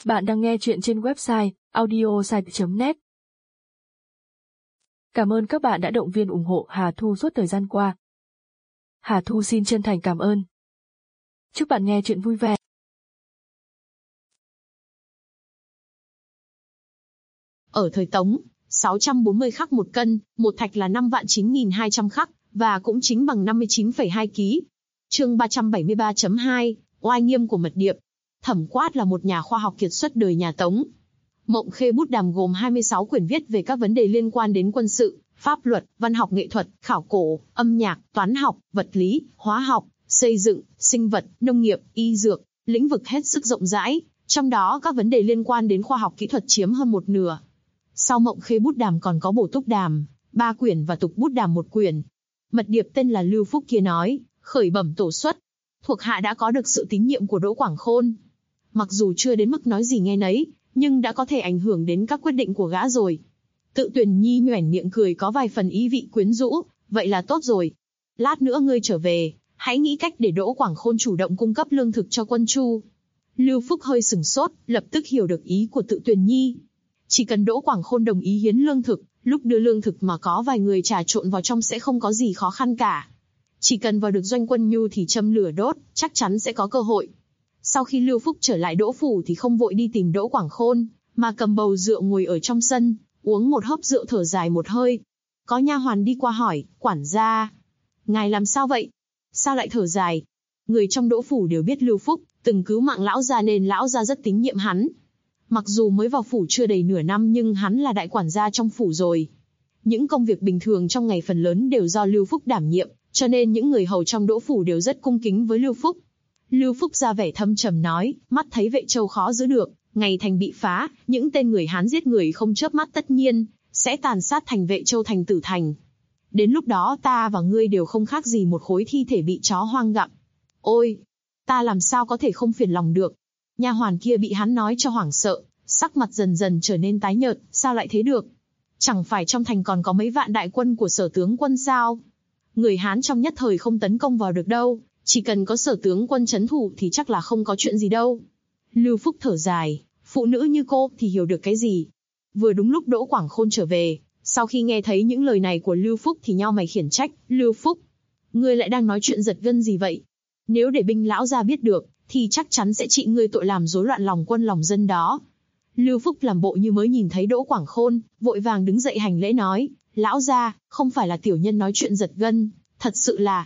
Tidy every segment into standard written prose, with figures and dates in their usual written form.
Bạn đang nghe chuyện trên website audiosite.net. Cảm ơn các bạn đã động viên ủng hộ Hà Thu suốt thời gian qua. Hà Thu xin chân thành cảm ơn. Chúc bạn nghe chuyện vui vẻ. Ở thời Tống, 640 khắc một cân, một thạch là 5.9.200 khắc, và cũng chính bằng 59,2 kg. Chương 373.2, oai nghiêm của Mật Điệp. Thẩm Quát là một nhà khoa học kiệt xuất đời nhà Tống. Mộng Khê Bút Đàm gồm 26 quyển viết về các vấn đề liên quan đến quân sự, pháp luật, văn học nghệ thuật, khảo cổ, âm nhạc, toán học, vật lý, hóa học, xây dựng, sinh vật, nông nghiệp, y dược, lĩnh vực hết sức rộng rãi, trong đó các vấn đề liên quan đến khoa học kỹ thuật chiếm hơn một nửa. Sau Mộng Khê Bút Đàm còn có Bổ Túc Đàm, 3 quyển và Tục Bút Đàm 1 quyển. Mật Điệp tên là Lưu Phúc kia nói, khởi bẩm tổ xuất, thuộc hạ đã có được sự tín nhiệm của Đỗ Quảng Khôn. Mặc dù chưa đến mức nói gì nghe nấy, nhưng đã có thể ảnh hưởng đến các quyết định của gã rồi. Tự Tuyền Nhi nhoẻn miệng cười có vài phần ý vị quyến rũ, vậy là tốt rồi. Lát nữa ngươi trở về, hãy nghĩ cách để Đỗ Quảng Khôn chủ động cung cấp lương thực cho quân Chu. Lưu Phúc hơi sửng sốt, lập tức hiểu được ý của Tự Tuyền Nhi. Chỉ cần Đỗ Quảng Khôn đồng ý hiến lương thực, lúc đưa lương thực mà có vài người trà trộn vào trong sẽ không có gì khó khăn cả. Chỉ cần vào được doanh quân Nhu thì châm lửa đốt, chắc chắn sẽ có cơ hội. Sau khi Lưu Phúc trở lại Đỗ phủ thì không vội đi tìm Đỗ Quảng Khôn, mà cầm bầu rượu ngồi ở trong sân, uống một hớp rượu thở dài một hơi. Có nha hoàn đi qua hỏi, quản gia, ngài làm sao vậy? Sao lại thở dài? Người trong Đỗ phủ đều biết Lưu Phúc từng cứu mạng lão gia nên lão gia rất tín nhiệm hắn. Mặc dù mới vào phủ chưa đầy nửa năm nhưng hắn là đại quản gia trong phủ rồi. Những công việc bình thường trong ngày phần lớn đều do Lưu Phúc đảm nhiệm, cho nên những người hầu trong Đỗ phủ đều rất cung kính với Lưu Phúc. Lưu Phúc ra vẻ thâm trầm nói, mắt thấy Vệ Châu khó giữ được, ngày thành bị phá, những tên người Hán giết người không chớp mắt tất nhiên sẽ tàn sát thành Vệ Châu thành Tử Thành. Đến lúc đó ta và ngươi đều không khác gì một khối thi thể bị chó hoang gặm. Ôi, ta làm sao có thể không phiền lòng được? Nha hoàn kia bị hắn nói cho hoảng sợ, sắc mặt dần dần trở nên tái nhợt, sao lại thế được? Chẳng phải trong thành còn có mấy vạn đại quân của Sở tướng quân sao? Người Hán trong nhất thời không tấn công vào được đâu, chỉ cần có Sở tướng quân trấn thủ thì chắc là không có chuyện gì đâu. Lưu Phúc thở dài, phụ nữ như cô thì hiểu được cái gì? Vừa đúng lúc Đỗ Quảng Khôn trở về, sau khi nghe thấy những lời này của Lưu Phúc thì nhao mày khiển trách, Lưu Phúc, ngươi lại đang nói chuyện giật gân gì vậy? Nếu để binh lão gia biết được, thì chắc chắn sẽ trị ngươi tội làm rối loạn lòng quân lòng dân đó. Lưu Phúc làm bộ như mới nhìn thấy Đỗ Quảng Khôn, vội vàng đứng dậy hành lễ nói, lão gia, không phải là tiểu nhân nói chuyện giật gân, thật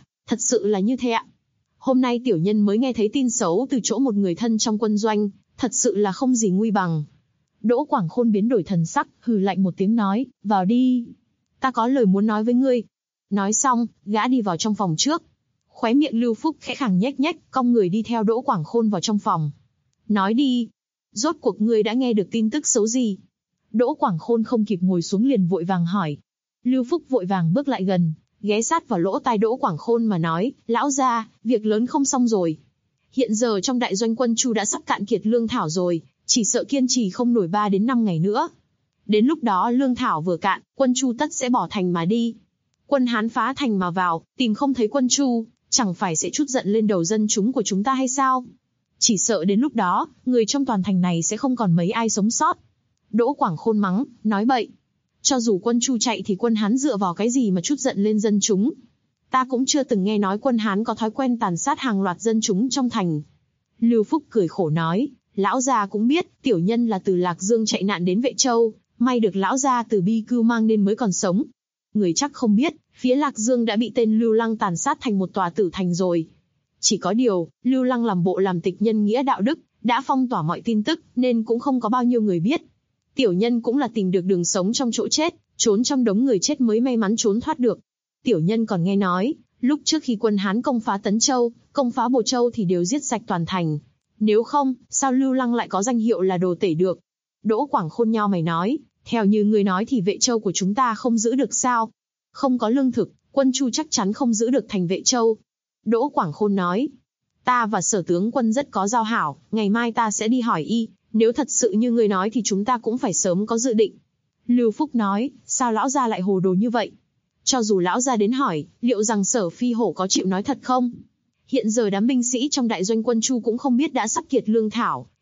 sự là như thế ạ. Hôm nay tiểu nhân mới nghe thấy tin xấu từ chỗ một người thân trong quân doanh, thật sự là không gì nguy bằng. Đỗ Quảng Khôn biến đổi thần sắc, hừ lạnh một tiếng nói, vào đi. Ta có lời muốn nói với ngươi. Nói xong, gã đi vào trong phòng trước. Khóe miệng Lưu Phúc khẽ khàng nhếch nhếch, cong người đi theo Đỗ Quảng Khôn vào trong phòng. Nói đi, rốt cuộc ngươi đã nghe được tin tức xấu gì? Đỗ Quảng Khôn không kịp ngồi xuống liền vội vàng hỏi. Lưu Phúc vội vàng bước lại gần, ghé sát vào lỗ tai Đỗ Quảng Khôn mà nói, lão gia, việc lớn không xong rồi. Hiện giờ trong đại doanh quân Chu đã sắp cạn kiệt lương thảo rồi, chỉ sợ kiên trì không nổi 3 đến 5 ngày nữa. Đến lúc đó lương thảo vừa cạn, quân Chu tất sẽ bỏ thành mà đi. Quân Hán phá thành mà vào, tìm không thấy quân Chu, chẳng phải sẽ trút giận lên đầu dân chúng của chúng ta hay sao? Chỉ sợ đến lúc đó, người trong toàn thành này sẽ không còn mấy ai sống sót. Đỗ Quảng Khôn mắng, nói bậy. Cho dù quân Chu chạy thì quân Hán dựa vào cái gì mà trút giận lên dân chúng? Ta cũng chưa từng nghe nói quân Hán có thói quen tàn sát hàng loạt dân chúng trong thành. Lưu Phúc cười khổ nói, lão gia cũng biết, tiểu nhân là từ Lạc Dương chạy nạn đến Vệ Châu, may được lão gia từ Bi Cưu mang nên mới còn sống. Người chắc không biết, phía Lạc Dương đã bị tên Lưu Lăng tàn sát thành một tòa tử thành rồi. Chỉ có điều, Lưu Lăng làm bộ làm tịch nhân nghĩa đạo đức, đã phong tỏa mọi tin tức, nên cũng không có bao nhiêu người biết. Tiểu nhân cũng là tìm được đường sống trong chỗ chết, trốn trong đống người chết mới may mắn trốn thoát được. Tiểu nhân còn nghe nói, lúc trước khi quân Hán công phá Tấn Châu, công phá Bồ Châu thì đều giết sạch toàn thành. Nếu không, sao Lưu Lăng lại có danh hiệu là đồ tể được? Đỗ Quảng Khôn nhao mày nói, theo như người nói thì Vệ Châu của chúng ta không giữ được sao? Không có lương thực, quân Chu chắc chắn không giữ được thành Vệ Châu. Đỗ Quảng Khôn nói, ta và Sở tướng quân rất có giao hảo, ngày mai ta sẽ đi hỏi y, nếu thật sự như người nói thì chúng ta cũng phải sớm có dự định. Lưu Phúc nói, sao lão gia lại hồ đồ như vậy? Cho dù lão gia đến hỏi, liệu rằng Sở Phi Hổ có chịu nói thật không? Hiện giờ đám binh sĩ trong đại doanh quân Chu cũng không biết đã sắp kiệt lương thảo,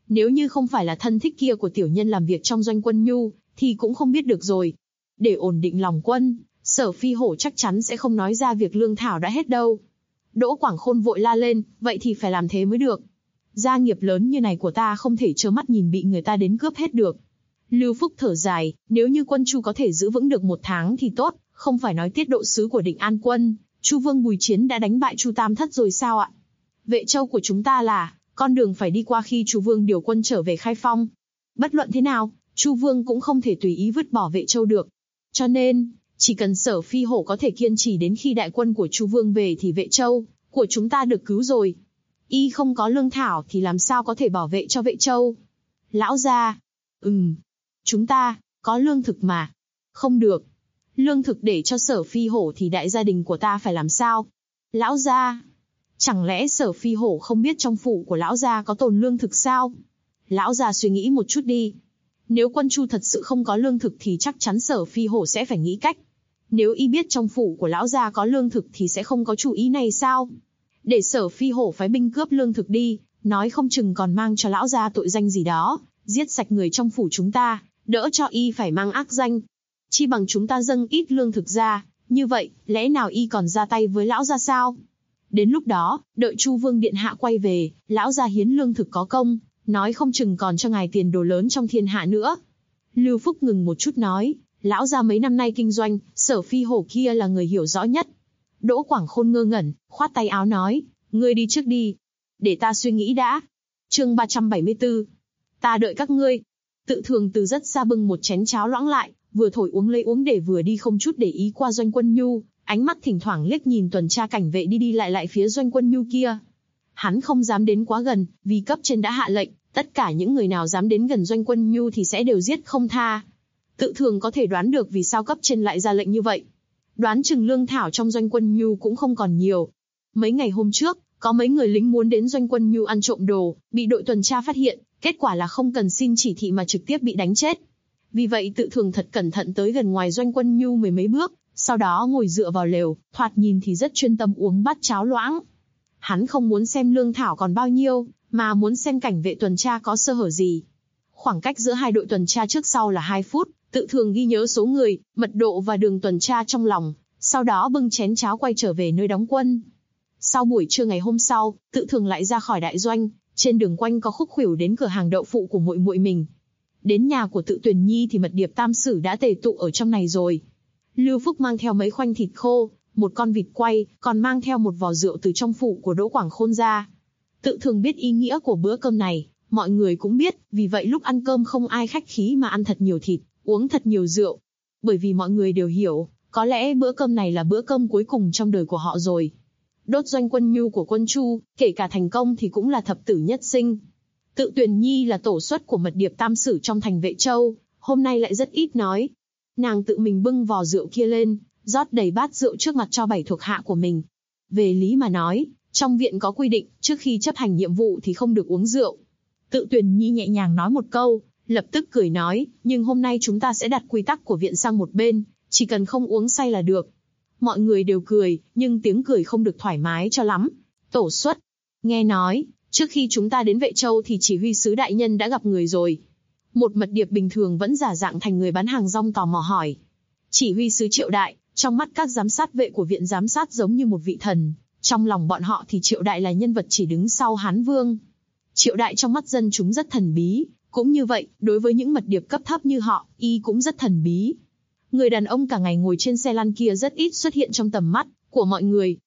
Nếu như không phải là thân thích kia của tiểu nhân làm việc trong doanh quân nhu, thì cũng không biết được rồi. Để ổn định lòng quân, Sở Phi Hổ chắc chắn sẽ không nói ra việc lương thảo đã hết đâu. Đỗ Quảng Khôn vội la lên, vậy thì phải làm thế mới được. Gia nghiệp lớn như này của ta không thể trơ mắt nhìn bị người ta đến cướp hết được. Lưu Phúc thở dài, nếu như quân Chu có thể giữ vững được 1 tháng thì tốt, không phải nói tiết độ sứ của Định An quân, Chu Vương Bùi Chiến đã đánh bại Chu Tam Thất rồi sao ạ? Vệ Châu của chúng ta là con đường phải đi qua khi Chu Vương điều quân trở về Khai Phong. Bất luận thế nào, Chu Vương cũng không thể tùy ý vứt bỏ Vệ Châu được. Cho nên, chỉ cần Sở Phi Hổ có thể kiên trì đến khi đại quân của Chu Vương về thì Vệ Châu của chúng ta được cứu rồi. Y không có lương thảo thì làm sao có thể bảo vệ cho Vệ Châu? Lão gia, chúng ta có lương thực mà. Không được. Lương thực để cho Sở Phi Hổ thì đại gia đình của ta phải làm sao? Lão gia, chẳng lẽ Sở Phi Hổ không biết trong phủ của lão gia có tồn lương thực sao? Lão gia suy nghĩ một chút đi. Nếu quân Chu thật sự không có lương thực thì chắc chắn Sở Phi Hổ sẽ phải nghĩ cách. Nếu y biết trong phủ của lão gia có lương thực thì sẽ không có chủ ý này sao? Để Sở Phi Hổ phái binh cướp lương thực đi, nói không chừng còn mang cho lão gia tội danh gì đó, giết sạch người trong phủ chúng ta, đỡ cho y phải mang ác danh. Chi bằng chúng ta dâng ít lương thực ra, như vậy, lẽ nào y còn ra tay với lão gia sao? Đến lúc đó, đợi Chu Vương điện hạ quay về, lão gia hiến lương thực có công, nói không chừng còn cho ngài tiền đồ lớn trong thiên hạ nữa. Lưu Phúc ngừng một chút nói, lão gia mấy năm nay kinh doanh, Sở Phi Hổ kia là người hiểu rõ nhất. Đỗ Quảng Khôn ngơ ngẩn, khoát tay áo nói, ngươi đi trước đi. Để ta suy nghĩ đã. Chương 374. Ta đợi các ngươi. Tự Thường từ rất xa bưng một chén cháo loãng lại, vừa thổi uống lấy uống để vừa đi không chút để ý qua doanh quân nhu, ánh mắt thỉnh thoảng liếc nhìn tuần tra cảnh vệ đi đi lại phía doanh quân nhu kia. Hắn không dám đến quá gần, vì cấp trên đã hạ lệnh, tất cả những người nào dám đến gần doanh quân nhu thì sẽ đều giết không tha. Tự Thường có thể đoán được vì sao cấp trên lại ra lệnh như vậy. Đoán chừng lương thảo trong doanh quân nhu cũng không còn nhiều. Mấy ngày hôm trước, có mấy người lính muốn đến doanh quân nhu ăn trộm đồ, bị đội tuần tra phát hiện, kết quả là không cần xin chỉ thị mà trực tiếp bị đánh chết. Vì vậy Tự Thường thật cẩn thận tới gần ngoài doanh quân nhu mười mấy bước, sau đó ngồi dựa vào lều, thoạt nhìn thì rất chuyên tâm uống bát cháo loãng. Hắn không muốn xem lương thảo còn bao nhiêu, mà muốn xem cảnh vệ tuần tra có sơ hở gì. Khoảng cách giữa hai đội tuần tra trước sau là 2 phút, Tự Thường ghi nhớ số người, mật độ và đường tuần tra trong lòng, sau đó bưng chén cháo quay trở về nơi đóng quân. Sau buổi trưa ngày hôm sau, Tự Thường lại ra khỏi đại doanh, trên đường quanh có khúc khuỷu đến cửa hàng đậu phụ của muội muội mình. Đến nhà của Tự Tuyền Nhi thì mật điệp tam sử đã tề tụ ở trong này rồi. Lưu Phúc mang theo mấy khoanh thịt khô, một con vịt quay, còn mang theo một vò rượu từ trong phủ của Đỗ Quảng Khôn ra. Tự Thường biết ý nghĩa của bữa cơm này, mọi người cũng biết, vì vậy lúc ăn cơm không ai khách khí mà ăn thật nhiều thịt, uống thật nhiều rượu. Bởi vì mọi người đều hiểu, có lẽ bữa cơm này là bữa cơm cuối cùng trong đời của họ rồi. Đốt doanh quân nhu của quân Chu, kể cả thành công thì cũng là thập tử nhất sinh. Tự Tuyền Nhi là tổ xuất của mật điệp tam sử trong thành Vệ Châu, hôm nay lại rất ít nói. Nàng tự mình bưng vò rượu kia lên, rót đầy bát rượu trước mặt cho 7 thuộc hạ của mình. Về lý mà nói, trong viện có quy định, trước khi chấp hành nhiệm vụ thì không được uống rượu. Tự Tuyền Nhi nhẹ nhàng nói một câu, lập tức cười nói, nhưng hôm nay chúng ta sẽ đặt quy tắc của viện sang một bên, chỉ cần không uống say là được. Mọi người đều cười, nhưng tiếng cười không được thoải mái cho lắm. Tổ xuất, nghe nói, trước khi chúng ta đến Vệ Châu thì chỉ huy sứ đại nhân đã gặp người rồi. Một mật điệp bình thường vẫn giả dạng thành người bán hàng rong tò mò hỏi. Chỉ huy sứ Triệu Đại, trong mắt các giám sát vệ của viện giám sát giống như một vị thần, trong lòng bọn họ thì Triệu Đại là nhân vật chỉ đứng sau Hán Vương. Triệu Đại trong mắt dân chúng rất thần bí, cũng như vậy, đối với những mật điệp cấp thấp như họ, y cũng rất thần bí. Người đàn ông cả ngày ngồi trên xe lăn kia rất ít xuất hiện trong tầm mắt của mọi người.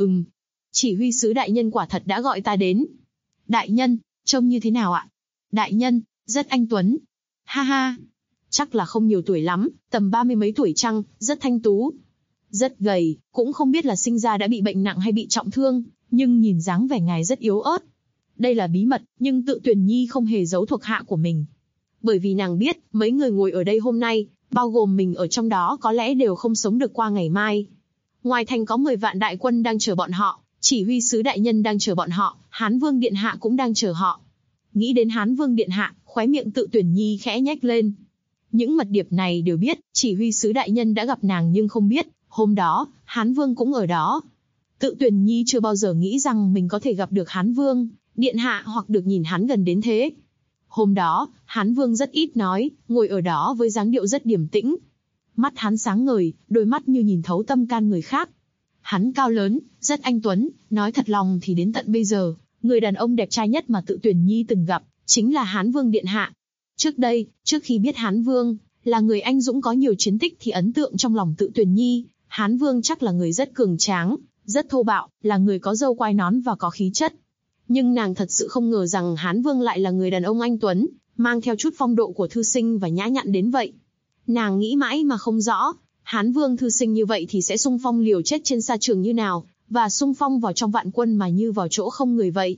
Chỉ huy sứ đại nhân quả thật đã gọi ta đến. Đại nhân, trông như thế nào ạ? Đại nhân, rất anh tuấn. Ha ha, chắc là không nhiều tuổi lắm, tầm 30 mấy tuổi chăng, rất thanh tú. Rất gầy, cũng không biết là sinh ra đã bị bệnh nặng hay bị trọng thương, nhưng nhìn dáng vẻ ngài rất yếu ớt. Đây là bí mật, nhưng Tự Tuyền Nhi không hề giấu thuộc hạ của mình. Bởi vì nàng biết, mấy người ngồi ở đây hôm nay, bao gồm mình ở trong đó có lẽ đều không sống được qua ngày mai. Ngoài thành có 10 vạn đại quân đang chờ bọn họ, chỉ huy sứ đại nhân đang chờ bọn họ, Hán Vương Điện Hạ cũng đang chờ họ. Nghĩ đến Hán Vương Điện Hạ, khóe miệng Tự Tuyền Nhi khẽ nhếch lên. Những mật điệp này đều biết, chỉ huy sứ đại nhân đã gặp nàng nhưng không biết, hôm đó, Hán Vương cũng ở đó. Tự Tuyền Nhi chưa bao giờ nghĩ rằng mình có thể gặp được Hán Vương Điện Hạ hoặc được nhìn hắn gần đến thế. Hôm đó, Hán Vương rất ít nói, ngồi ở đó với dáng điệu rất điềm tĩnh. Mắt hắn sáng ngời, đôi mắt như nhìn thấu tâm can người khác. Hắn cao lớn, rất anh tuấn, nói thật lòng thì đến tận bây giờ, người đàn ông đẹp trai nhất mà Tự Tuyển Nhi từng gặp, chính là Hán Vương Điện Hạ. Trước đây, trước khi biết Hán Vương là người anh dũng có nhiều chiến tích thì ấn tượng trong lòng Tự Tuyển Nhi, Hán Vương chắc là người rất cường tráng, rất thô bạo, là người có râu quai nón và có khí chất. Nhưng nàng thật sự không ngờ rằng Hán Vương lại là người đàn ông anh tuấn, mang theo chút phong độ của thư sinh và nhã nhặn đến vậy. Nàng nghĩ mãi mà không rõ, Hán Vương thư sinh như vậy thì sẽ xung phong liều chết trên sa trường như nào, và xung phong vào trong vạn quân mà như vào chỗ không người vậy.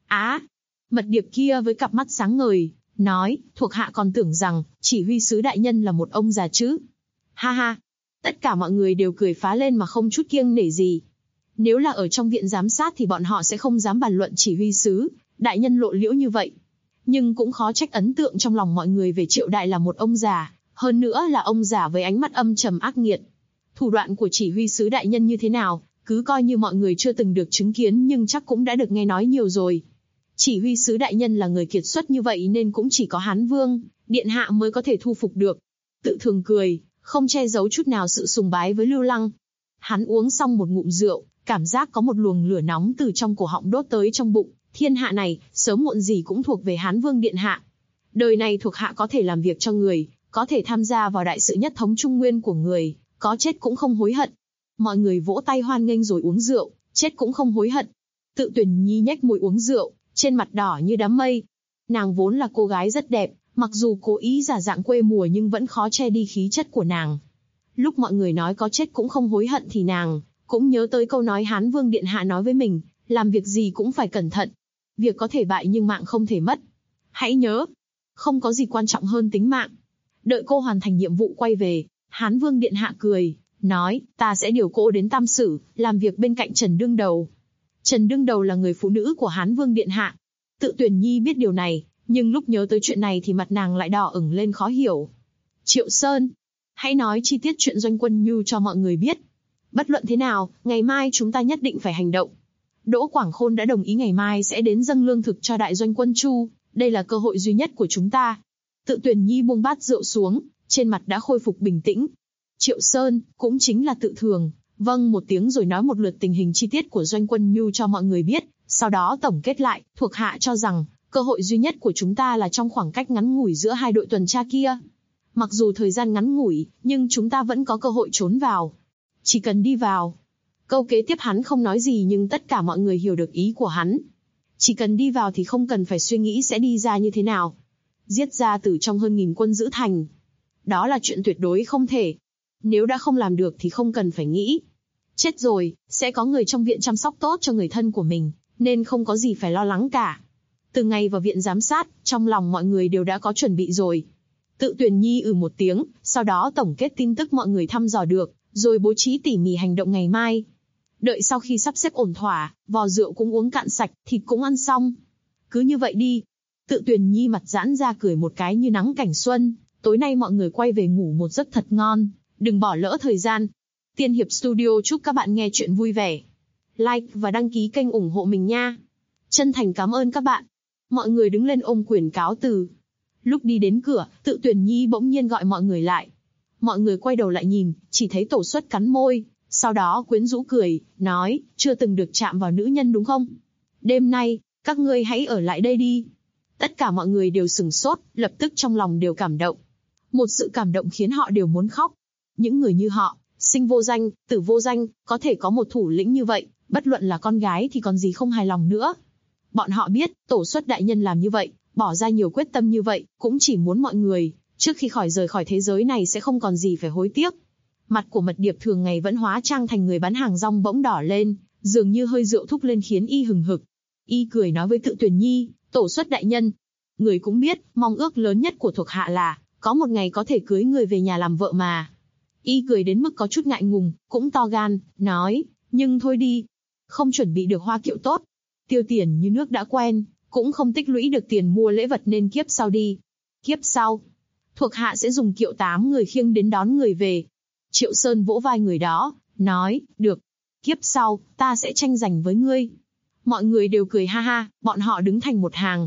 Mật điệp kia với cặp mắt sáng ngời, nói, thuộc hạ còn tưởng rằng, chỉ huy sứ đại nhân là một ông già chứ. Ha ha! Tất cả mọi người đều cười phá lên mà không chút kiêng nể gì. Nếu là ở trong viện giám sát thì bọn họ sẽ không dám bàn luận chỉ huy sứ đại nhân lộ liễu như vậy. Nhưng cũng khó trách ấn tượng trong lòng mọi người về Triệu Đại là một ông già, hơn nữa là ông già với ánh mắt âm trầm ác nghiệt. Thủ đoạn của chỉ huy sứ đại nhân như thế nào, cứ coi như mọi người chưa từng được chứng kiến nhưng chắc cũng đã được nghe nói nhiều rồi. Chỉ huy sứ đại nhân là người kiệt xuất như vậy nên cũng chỉ có Hán Vương Điện Hạ mới có thể thu phục được. Tự thường cười, không che giấu chút nào sự sùng bái với Lưu Lăng. Hắn uống xong một ngụm rượu, cảm giác có một luồng lửa nóng từ trong cổ họng đốt tới trong bụng. Thiên hạ này, sớm muộn gì cũng thuộc về Hán Vương Điện Hạ. Đời này thuộc hạ có thể làm việc cho người, có thể tham gia vào đại sự nhất thống Trung Nguyên của người, có chết cũng không hối hận. Mọi người vỗ tay hoan nghênh rồi uống rượu, chết cũng không hối hận. Tự Tuyển Nhi nhếch môi uống rượu, trên mặt đỏ như đám mây. Nàng vốn là cô gái rất đẹp, mặc dù cố ý giả dạng quê mùa nhưng vẫn khó che đi khí chất của nàng. Lúc mọi người nói có chết cũng không hối hận thì nàng cũng nhớ tới câu nói Hán Vương Điện Hạ nói với mình, làm việc gì cũng phải cẩn thận. Việc có thể bại nhưng mạng không thể mất. Hãy nhớ, không có gì quan trọng hơn tính mạng. Đợi cô hoàn thành nhiệm vụ quay về, Hán Vương Điện Hạ cười, nói, ta sẽ điều cô đến Tam Sử, làm việc bên cạnh Trần Đương Đầu. Trần Đương Đầu là người phụ nữ của Hán Vương Điện Hạ. Tự Tuyển Nhi biết điều này, nhưng lúc nhớ tới chuyện này thì mặt nàng lại đỏ ửng lên khó hiểu. Triệu Sơn, hãy nói chi tiết chuyện Doanh Quân Nhu cho mọi người biết. Bất luận thế nào, ngày mai chúng ta nhất định phải hành động. Đỗ Quảng Khôn đã đồng ý ngày mai sẽ đến dâng lương thực cho đại doanh quân Chu, đây là cơ hội duy nhất của chúng ta. Tự Tuyển Nhi buông bát rượu xuống, trên mặt đã khôi phục bình tĩnh. Triệu Sơn, cũng chính là Tự Thường, vâng một tiếng rồi nói một lượt tình hình chi tiết của Doanh Quân Nhu cho mọi người biết, sau đó tổng kết lại, thuộc hạ cho rằng, cơ hội duy nhất của chúng ta là trong khoảng cách ngắn ngủi giữa hai đội tuần tra kia. Mặc dù thời gian ngắn ngủi, nhưng chúng ta vẫn có cơ hội trốn vào. Chỉ cần đi vào. Câu kế tiếp hắn không nói gì nhưng tất cả mọi người hiểu được ý của hắn. Chỉ cần đi vào thì không cần phải suy nghĩ sẽ đi ra như thế nào. Giết ra từ trong hơn 1000 quân giữ thành. Đó là chuyện tuyệt đối không thể. Nếu đã không làm được thì không cần phải nghĩ. Chết rồi, sẽ có người trong viện chăm sóc tốt cho người thân của mình, nên không có gì phải lo lắng cả. Từ ngày vào viện giám sát, trong lòng mọi người đều đã có chuẩn bị rồi. Tự Tuyển Nhi một tiếng, sau đó tổng kết tin tức mọi người thăm dò được, rồi bố trí tỉ mỉ hành động ngày mai. Đợi sau khi sắp xếp ổn thỏa, vò rượu cũng uống cạn sạch, thịt cũng ăn xong. Cứ như vậy đi. Tự Tuyển Nhi mặt giãn ra cười một cái như nắng cảnh xuân. Tối nay mọi người quay về ngủ một giấc thật ngon, đừng bỏ lỡ thời gian. Tiên Hiệp Studio chúc các bạn nghe chuyện vui vẻ. Like và đăng ký kênh ủng hộ mình nha. Chân thành cảm ơn các bạn. Mọi người đứng lên ôm quyền cáo từ. Lúc đi đến cửa, Tự Tuyển Nhi bỗng nhiên gọi mọi người lại. Mọi người quay đầu lại nhìn, chỉ thấy Tổ Xuất cắn môi, sau đó quyến rũ cười, nói, chưa từng được chạm vào nữ nhân đúng không? Đêm nay, các ngươi hãy ở lại đây đi. Tất cả mọi người đều sửng sốt, lập tức trong lòng đều cảm động. Một sự cảm động khiến họ đều muốn khóc. Những người như họ, sinh vô danh, tử vô danh, có thể có một thủ lĩnh như vậy, bất luận là con gái thì còn gì không hài lòng nữa. Bọn họ biết, Tổ Xuất đại nhân làm như vậy, bỏ ra nhiều quyết tâm như vậy, cũng chỉ muốn mọi người, trước khi rời khỏi thế giới này sẽ không còn gì phải hối tiếc. Mặt của Mật Điệp thường ngày vẫn hóa trang thành người bán hàng rong bỗng đỏ lên, dường như hơi rượu thúc lên khiến y hừng hực. Y cười nói với Tự Tuyển Nhi, Tổ Xuất đại nhân, người cũng biết, mong ước lớn nhất của thuộc hạ là có một ngày có thể cưới người về nhà làm vợ mà. Y cười đến mức có chút ngại ngùng, cũng to gan, nói, nhưng thôi đi, không chuẩn bị được hoa kiệu tốt, tiêu tiền như nước đã quen, cũng không tích lũy được tiền mua lễ vật nên kiếp sau đi. Kiếp sau, thuộc hạ sẽ dùng kiệu 8 người khiêng đến đón người về. Triệu Sơn vỗ vai người đó, nói, được, kiếp sau, ta sẽ tranh giành với ngươi. Mọi người đều cười ha ha, bọn họ đứng thành một hàng,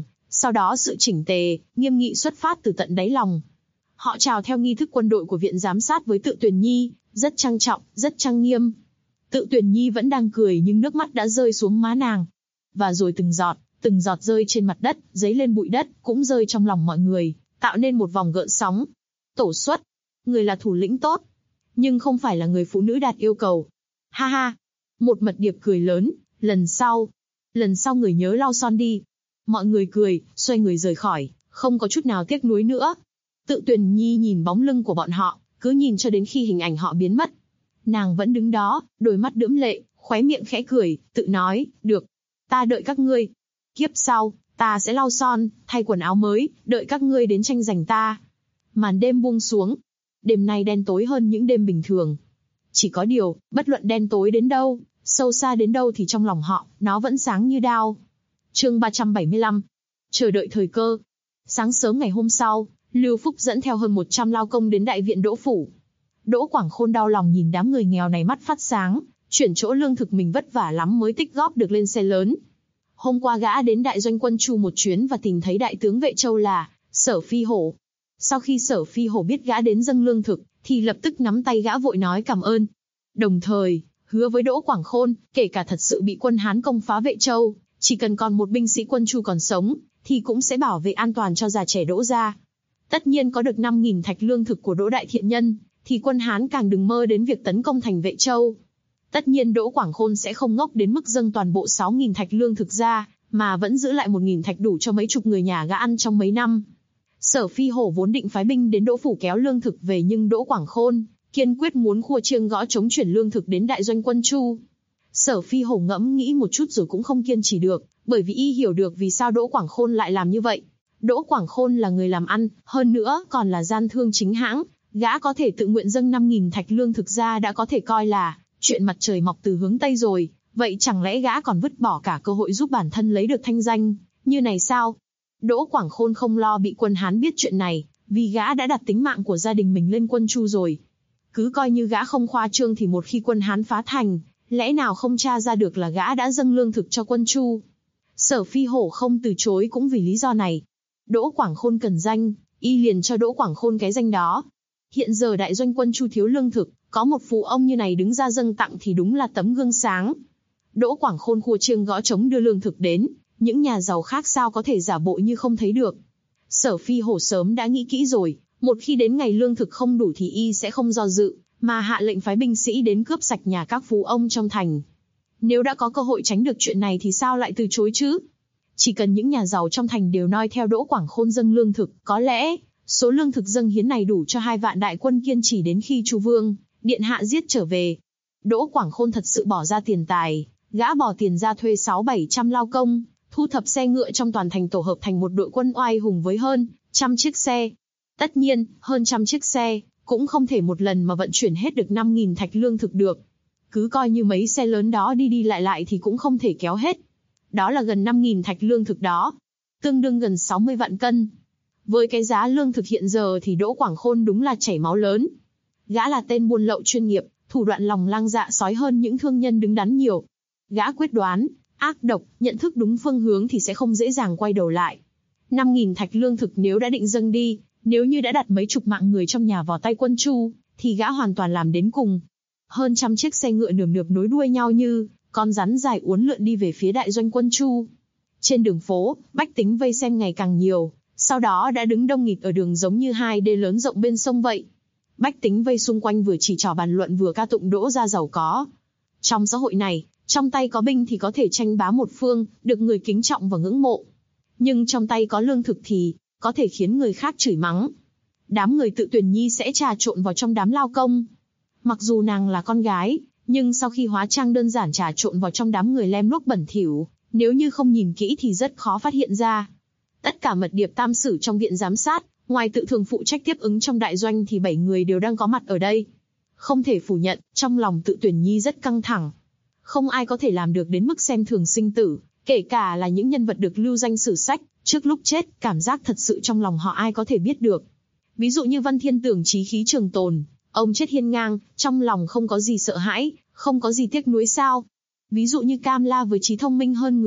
Sau đó sự chỉnh tề, nghiêm nghị xuất phát từ tận đáy lòng. Họ chào theo nghi thức quân đội của viện giám sát với Tự Tuyền Nhi, rất trang trọng, rất trang nghiêm. Tự Tuyền Nhi vẫn đang cười nhưng nước mắt đã rơi xuống má nàng. Và rồi từng giọt rơi trên mặt đất, dấy lên bụi đất, cũng rơi trong lòng mọi người, tạo nên một vòng gợn sóng. Tổ Xuất, người là thủ lĩnh tốt, nhưng không phải là người phụ nữ đạt yêu cầu. Ha ha, một mật điệp cười lớn, lần sau người nhớ lau son đi. Mọi người cười, xoay người rời khỏi, không có chút nào tiếc nuối nữa. Tự Tuyền Nhi nhìn bóng lưng của bọn họ, cứ nhìn cho đến khi hình ảnh họ biến mất. Nàng vẫn đứng đó, đôi mắt đẫm lệ, khóe miệng khẽ cười, tự nói, được, ta đợi các ngươi. Kiếp sau, ta sẽ lau son, thay quần áo mới, đợi các ngươi đến tranh giành ta. Màn đêm buông xuống. Đêm nay đen tối hơn những đêm bình thường. Chỉ có điều, bất luận đen tối đến đâu, sâu xa đến đâu thì trong lòng họ, nó vẫn sáng như đao. Chương 375. Chờ đợi thời cơ. Sáng sớm ngày hôm sau, Lưu Phúc dẫn theo hơn 100 lao công đến đại viện Đỗ phủ. Đỗ Quảng Khôn đau lòng nhìn đám người nghèo này mắt phát sáng, chuyển chỗ lương thực mình vất vả lắm mới tích góp được lên xe lớn. Hôm qua gã đến đại doanh quân Chu một chuyến và tìm thấy đại tướng Vệ Châu là Sở Phi Hổ. Sau khi Sở Phi Hổ biết gã đến dâng lương thực, thì lập tức nắm tay gã vội nói cảm ơn. Đồng thời, hứa với Đỗ Quảng Khôn, kể cả thật sự bị quân Hán công phá Vệ Châu, chỉ cần còn một binh sĩ quân Chu còn sống, thì cũng sẽ bảo vệ an toàn cho già trẻ Đỗ gia. Tất nhiên có được 5.000 thạch lương thực của Đỗ đại thiện nhân, thì quân Hán càng đừng mơ đến việc tấn công thành Vệ Châu. Tất nhiên Đỗ Quảng Khôn sẽ không ngốc đến mức dâng toàn bộ 6.000 thạch lương thực ra, mà vẫn giữ lại 1.000 thạch đủ cho mấy chục người nhà gã ăn trong mấy năm. Sở Phi Hổ vốn định phái binh đến Đỗ phủ kéo lương thực về, nhưng Đỗ Quảng Khôn kiên quyết muốn khua chiêng gõ trống chuyển lương thực đến đại doanh quân Chu. Sở Phi Hổ ngẫm nghĩ một chút rồi cũng không kiên trì được, bởi vì y hiểu được vì sao Đỗ Quảng Khôn lại làm như vậy. Đỗ Quảng Khôn là người làm ăn, hơn nữa còn là gian thương chính hãng, gã có thể tự nguyện dâng 5.000 thạch lương thực ra đã có thể coi là chuyện mặt trời mọc từ hướng Tây rồi, vậy chẳng lẽ gã còn vứt bỏ cả cơ hội giúp bản thân lấy được thanh danh như này sao? Đỗ Quảng Khôn không lo bị quân Hán biết chuyện này, vì gã đã đặt tính mạng của gia đình mình lên quân Chu rồi. Cứ coi như gã không khoa trương thì một khi quân Hán phá thành, lẽ nào không tra ra được là gã đã dâng lương thực cho quân Chu? Sở Phi Hổ không từ chối cũng vì lý do này. Đỗ Quảng Khôn cần danh, y liền cho Đỗ Quảng Khôn cái danh đó. Hiện giờ đại doanh quân Chu thiếu lương thực, có một phụ ông như này đứng ra dâng tặng thì đúng là tấm gương sáng. Đỗ Quảng Khôn khua chiêng gõ trống đưa lương thực đến, những nhà giàu khác sao có thể giả bộ như không thấy được. Sở Phi Hổ sớm đã nghĩ kỹ rồi, một khi đến ngày lương thực không đủ thì y sẽ không do dự, mà hạ lệnh phái binh sĩ đến cướp sạch nhà các phú ông trong thành. Nếu đã có cơ hội tránh được chuyện này thì sao lại từ chối chứ? Chỉ cần những nhà giàu trong thành đều noi theo Đỗ Quảng Khôn dâng lương thực, có lẽ số lương thực dâng hiến này đủ cho 2 vạn đại quân kiên trì đến khi Chu Vương điện hạ giết trở về. Đỗ Quảng Khôn thật sự bỏ ra tiền tài, gã bỏ tiền ra thuê 600-700 lao công, thu thập xe ngựa trong toàn thành tổ hợp thành một đội quân oai hùng với hơn 100 chiếc xe. Tất nhiên, hơn 100 chiếc xe cũng không thể một lần mà vận chuyển hết được 5.000 thạch lương thực được. Cứ coi như mấy xe lớn đó đi đi lại thì cũng không thể kéo hết. Đó là gần 5.000 thạch lương thực đó, tương đương gần 60 vạn cân. Với cái giá lương thực hiện giờ thì Đỗ Quảng Khôn đúng là chảy máu lớn. Gã là tên buôn lậu chuyên nghiệp, thủ đoạn lòng lang dạ sói hơn những thương nhân đứng đắn nhiều. Gã quyết đoán, ác độc, nhận thức đúng phương hướng thì sẽ không dễ dàng quay đầu lại. 5.000 thạch lương thực nếu đã định dâng đi, nếu như đã đặt mấy chục mạng người trong nhà vào tay quân Chu, thì gã hoàn toàn làm đến cùng. Hơn 100 chiếc xe ngựa nườm nượp nối đuôi nhau như con rắn dài uốn lượn đi về phía đại doanh quân Chu. Trên đường phố, bách tính vây xem ngày càng nhiều, sau đó đã đứng đông nghịt ở đường giống như 2 đê lớn rộng bên sông vậy. Bách tính vây xung quanh vừa chỉ trò bàn luận vừa ca tụng Đỗ gia giàu có. Trong xã hội này, trong tay có binh thì có thể tranh bá một phương, được người kính trọng và ngưỡng mộ. Nhưng trong tay có lương thực thì có thể khiến người khác chửi mắng. Đám người Tự Tuyền Nhi sẽ trà trộn vào trong đám lao công. Mặc dù nàng là con gái, nhưng sau khi hóa trang đơn giản trà trộn vào trong đám người lem luốc bẩn thỉu, nếu như không nhìn kỹ thì rất khó phát hiện ra. Tất cả mật điệp tam sử trong viện giám sát, ngoài Tự Thường phụ trách tiếp ứng trong đại doanh thì 7 người đều đang có mặt ở đây. Không thể phủ nhận, trong lòng Tự Tuyền Nhi rất căng thẳng. Không ai có thể làm được đến mức xem thường sinh tử, kể cả là những nhân vật được lưu danh sử sách, trước lúc chết, cảm giác thật sự trong lòng họ ai có thể biết được. Ví dụ như Văn Thiên Tường chí khí trường tồn, ông chết hiên ngang, trong lòng không có gì sợ hãi, không có gì tiếc nuối sao. Ví dụ như Cam La với trí thông minh hơn người,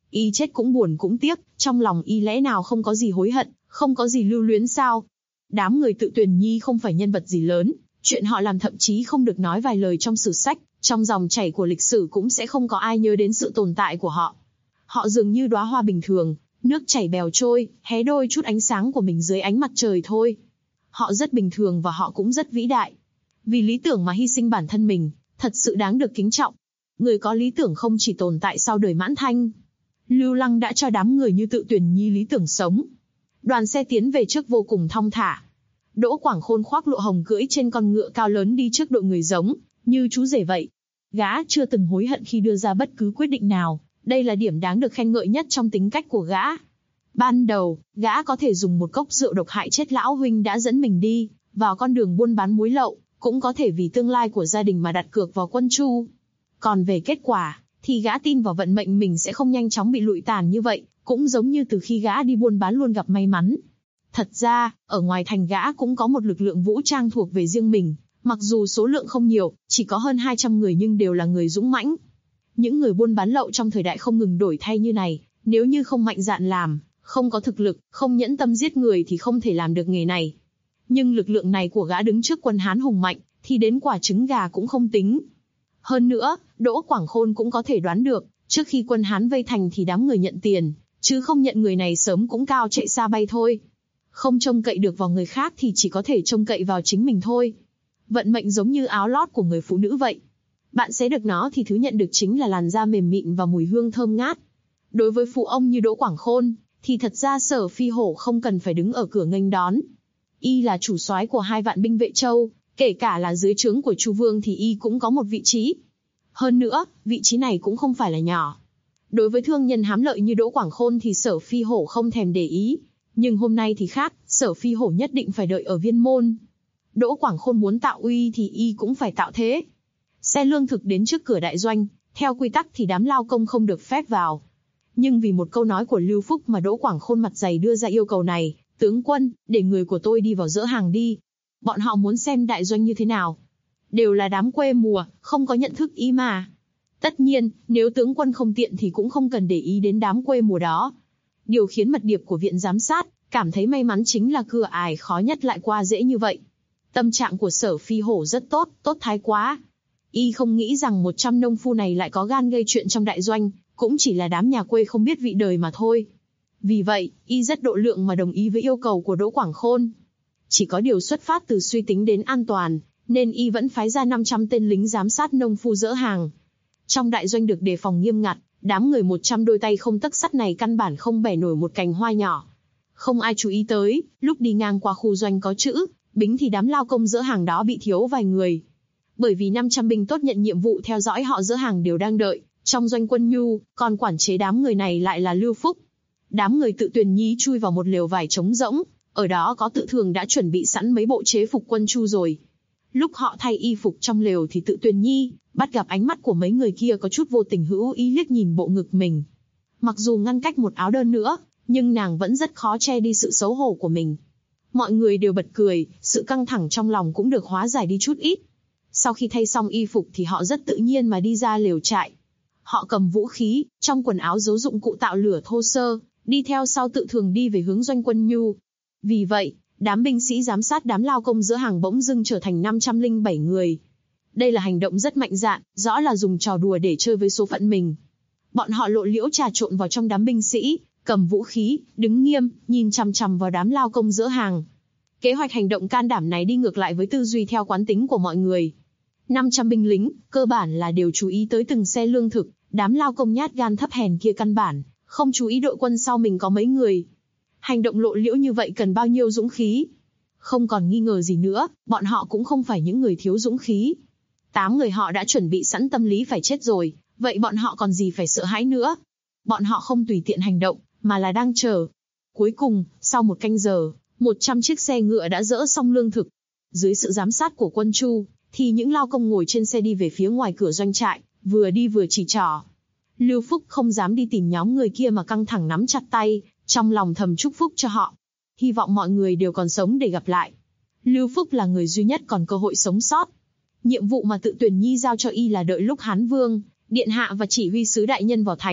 Y chết cũng buồn cũng tiếc, trong lòng Y lẽ nào không có gì hối hận, không có gì lưu luyến sao? Đám người Tự Tuyền Nhi không phải nhân vật gì lớn, chuyện họ làm thậm chí không được nói vài lời trong sử sách, trong dòng chảy của lịch sử cũng sẽ không có ai nhớ đến sự tồn tại của họ. Họ dường như đóa hoa bình thường, nước chảy bèo trôi, hé đôi chút ánh sáng của mình dưới ánh mặt trời thôi. Họ rất bình thường và họ cũng rất vĩ đại. Vì lý tưởng mà hy sinh bản thân mình, thật sự đáng được kính trọng. Người có lý tưởng không chỉ tồn tại sau đời mãn thanh. Lưu Lăng đã cho đám người như Tự Tuyền Nhi lý tưởng sống. Đoàn xe tiến về trước vô cùng thong thả. Đỗ Quảng Khôn khoác lụa hồng cưỡi trên con ngựa cao lớn đi trước đội người giống, như chú rể vậy. Gã chưa từng hối hận khi đưa ra bất cứ quyết định nào, đây là điểm đáng được khen ngợi nhất trong tính cách của gã. Ban đầu, gã có thể dùng một cốc rượu độc hại chết lão huynh đã dẫn mình đi vào con đường buôn bán muối lậu, cũng có thể vì tương lai của gia đình mà đặt cược vào Quân Chu. Còn về kết quả, thì gã tin vào vận mệnh mình sẽ không nhanh chóng bị lụi tàn như vậy, cũng giống như từ khi gã đi buôn bán luôn gặp may mắn. Thật ra, ở ngoài thành gã cũng có một lực lượng vũ trang thuộc về riêng mình, mặc dù số lượng không nhiều, chỉ có hơn 200 người nhưng đều là người dũng mãnh. Những người buôn bán lậu trong thời đại không ngừng đổi thay như này, nếu như không mạnh dạn làm, không có thực lực, không nhẫn tâm giết người thì không thể làm được nghề này. Nhưng lực lượng này của gã đứng trước quân Hán hùng mạnh, thì đến quả trứng gà cũng không tính. Hơn nữa, Đỗ Quảng Khôn cũng có thể đoán được, trước khi quân Hán vây thành thì đám người nhận tiền, chứ không nhận người này sớm cũng cao chạy xa bay thôi. Không trông cậy được vào người khác thì chỉ có thể trông cậy vào chính mình thôi. Vận mệnh giống như áo lót của người phụ nữ vậy. Bạn xé được nó thì thứ nhận được chính là làn da mềm mịn và mùi hương thơm ngát. Đối với phụ ông như Đỗ Quảng Khôn, thì thật ra Sở Phi Hổ không cần phải đứng ở cửa nghênh đón. Y là chủ soái của 2 vạn binh Vệ Châu, kể cả là dưới trướng của Chu Vương thì Y cũng có một vị trí. Hơn nữa, vị trí này cũng không phải là nhỏ. Đối với thương nhân hám lợi như Đỗ Quảng Khôn thì Sở Phi Hổ không thèm để ý. Nhưng hôm nay thì khác, Sở Phi Hổ nhất định phải đợi ở Viên Môn. Đỗ Quảng Khôn muốn tạo uy thì Y cũng phải tạo thế. Xe lương thực đến trước cửa đại doanh, theo quy tắc thì đám lao công không được phép vào. Nhưng vì một câu nói của Lưu Phúc mà Đỗ Quảng Khôn mặt dày đưa ra yêu cầu này, tướng quân, để người của tôi đi vào dỡ hàng đi. Bọn họ muốn xem đại doanh như thế nào. Đều là đám quê mùa, không có nhận thức ý mà. Tất nhiên, nếu tướng quân không tiện thì cũng không cần để ý đến đám quê mùa đó. Điều khiến mật điệp của viện giám sát cảm thấy may mắn chính là cửa ải khó nhất lại qua dễ như vậy. Tâm trạng của Sở Phi Hổ rất tốt, tốt thái quá. Y không nghĩ rằng 100 nông phu này lại có gan gây chuyện trong đại doanh, cũng chỉ là đám nhà quê không biết vị đời mà thôi. Vì vậy, Y rất độ lượng mà đồng ý với yêu cầu của Đỗ Quảng Khôn. Chỉ có điều xuất phát từ suy tính đến an toàn, nên Y vẫn phái ra 500 tên lính giám sát nông phu dỡ hàng. Trong đại doanh được đề phòng nghiêm ngặt, đám người 100 đôi tay không tấc sắt này căn bản không bẻ nổi một cành hoa nhỏ. Không ai chú ý tới, lúc đi ngang qua khu doanh có chữ bính thì đám lao công dỡ hàng đó bị thiếu vài người. Bởi vì 500 binh tốt nhận nhiệm vụ theo dõi họ dỡ hàng đều đang đợi trong doanh Quân Nhu, còn quản chế đám người này lại là Lưu Phúc. Đám người Tự Tuyền Nhi chui vào một lều vải trống rỗng, ở đó có Tự Thường đã chuẩn bị sẵn mấy bộ chế phục Quân Chu rồi. Lúc họ thay y phục trong lều thì Tự Tuyền Nhi bắt gặp ánh mắt của mấy người kia có chút vô tình hữu ý liếc nhìn bộ ngực mình. Mặc dù ngăn cách một áo đơn nữa, nhưng nàng vẫn rất khó che đi sự xấu hổ của mình. Mọi người đều bật cười, sự căng thẳng trong lòng cũng được hóa giải đi chút ít. Sau khi thay xong y phục thì họ rất tự nhiên mà đi ra lều trại. Họ cầm vũ khí, trong quần áo giấu dụng cụ tạo lửa thô sơ, đi theo sau Tự Thường đi về hướng doanh Quân Nhu. Vì vậy, đám binh sĩ giám sát đám lao công giữa hàng bỗng dưng trở thành 507 người. Đây là hành động rất mạnh dạn, rõ là dùng trò đùa để chơi với số phận mình. Bọn họ lộ liễu trà trộn vào trong đám binh sĩ, cầm vũ khí, đứng nghiêm, nhìn chằm chằm vào đám lao công giữa hàng. Kế hoạch hành động can đảm này đi ngược lại với tư duy theo quán tính của mọi người. 500 binh lính, cơ bản là đều chú ý tới từng xe lương thực, đám lao công nhát gan thấp hèn kia căn bản không chú ý đội quân sau mình có mấy người. Hành động lộ liễu như vậy cần bao nhiêu dũng khí. Không còn nghi ngờ gì nữa, bọn họ cũng không phải những người thiếu dũng khí. 8 người họ đã chuẩn bị sẵn tâm lý phải chết rồi, vậy bọn họ còn gì phải sợ hãi nữa. Bọn họ không tùy tiện hành động, mà là đang chờ. Cuối cùng, sau 1 canh giờ, 100 chiếc xe ngựa đã dỡ xong lương thực. Dưới sự giám sát của Quân Chu, thì những lao công ngồi trên xe đi về phía ngoài cửa doanh trại, vừa đi vừa chỉ trỏ. Lưu Phúc không dám đi tìm nhóm người kia mà căng thẳng nắm chặt tay, trong lòng thầm chúc phúc cho họ. Hy vọng mọi người đều còn sống để gặp lại. Lưu Phúc là người duy nhất còn cơ hội sống sót. Nhiệm vụ mà Tự Tuyền Nhi giao cho y là đợi lúc Hán Vương, Điện Hạ và chỉ huy sứ đại nhân vào thành,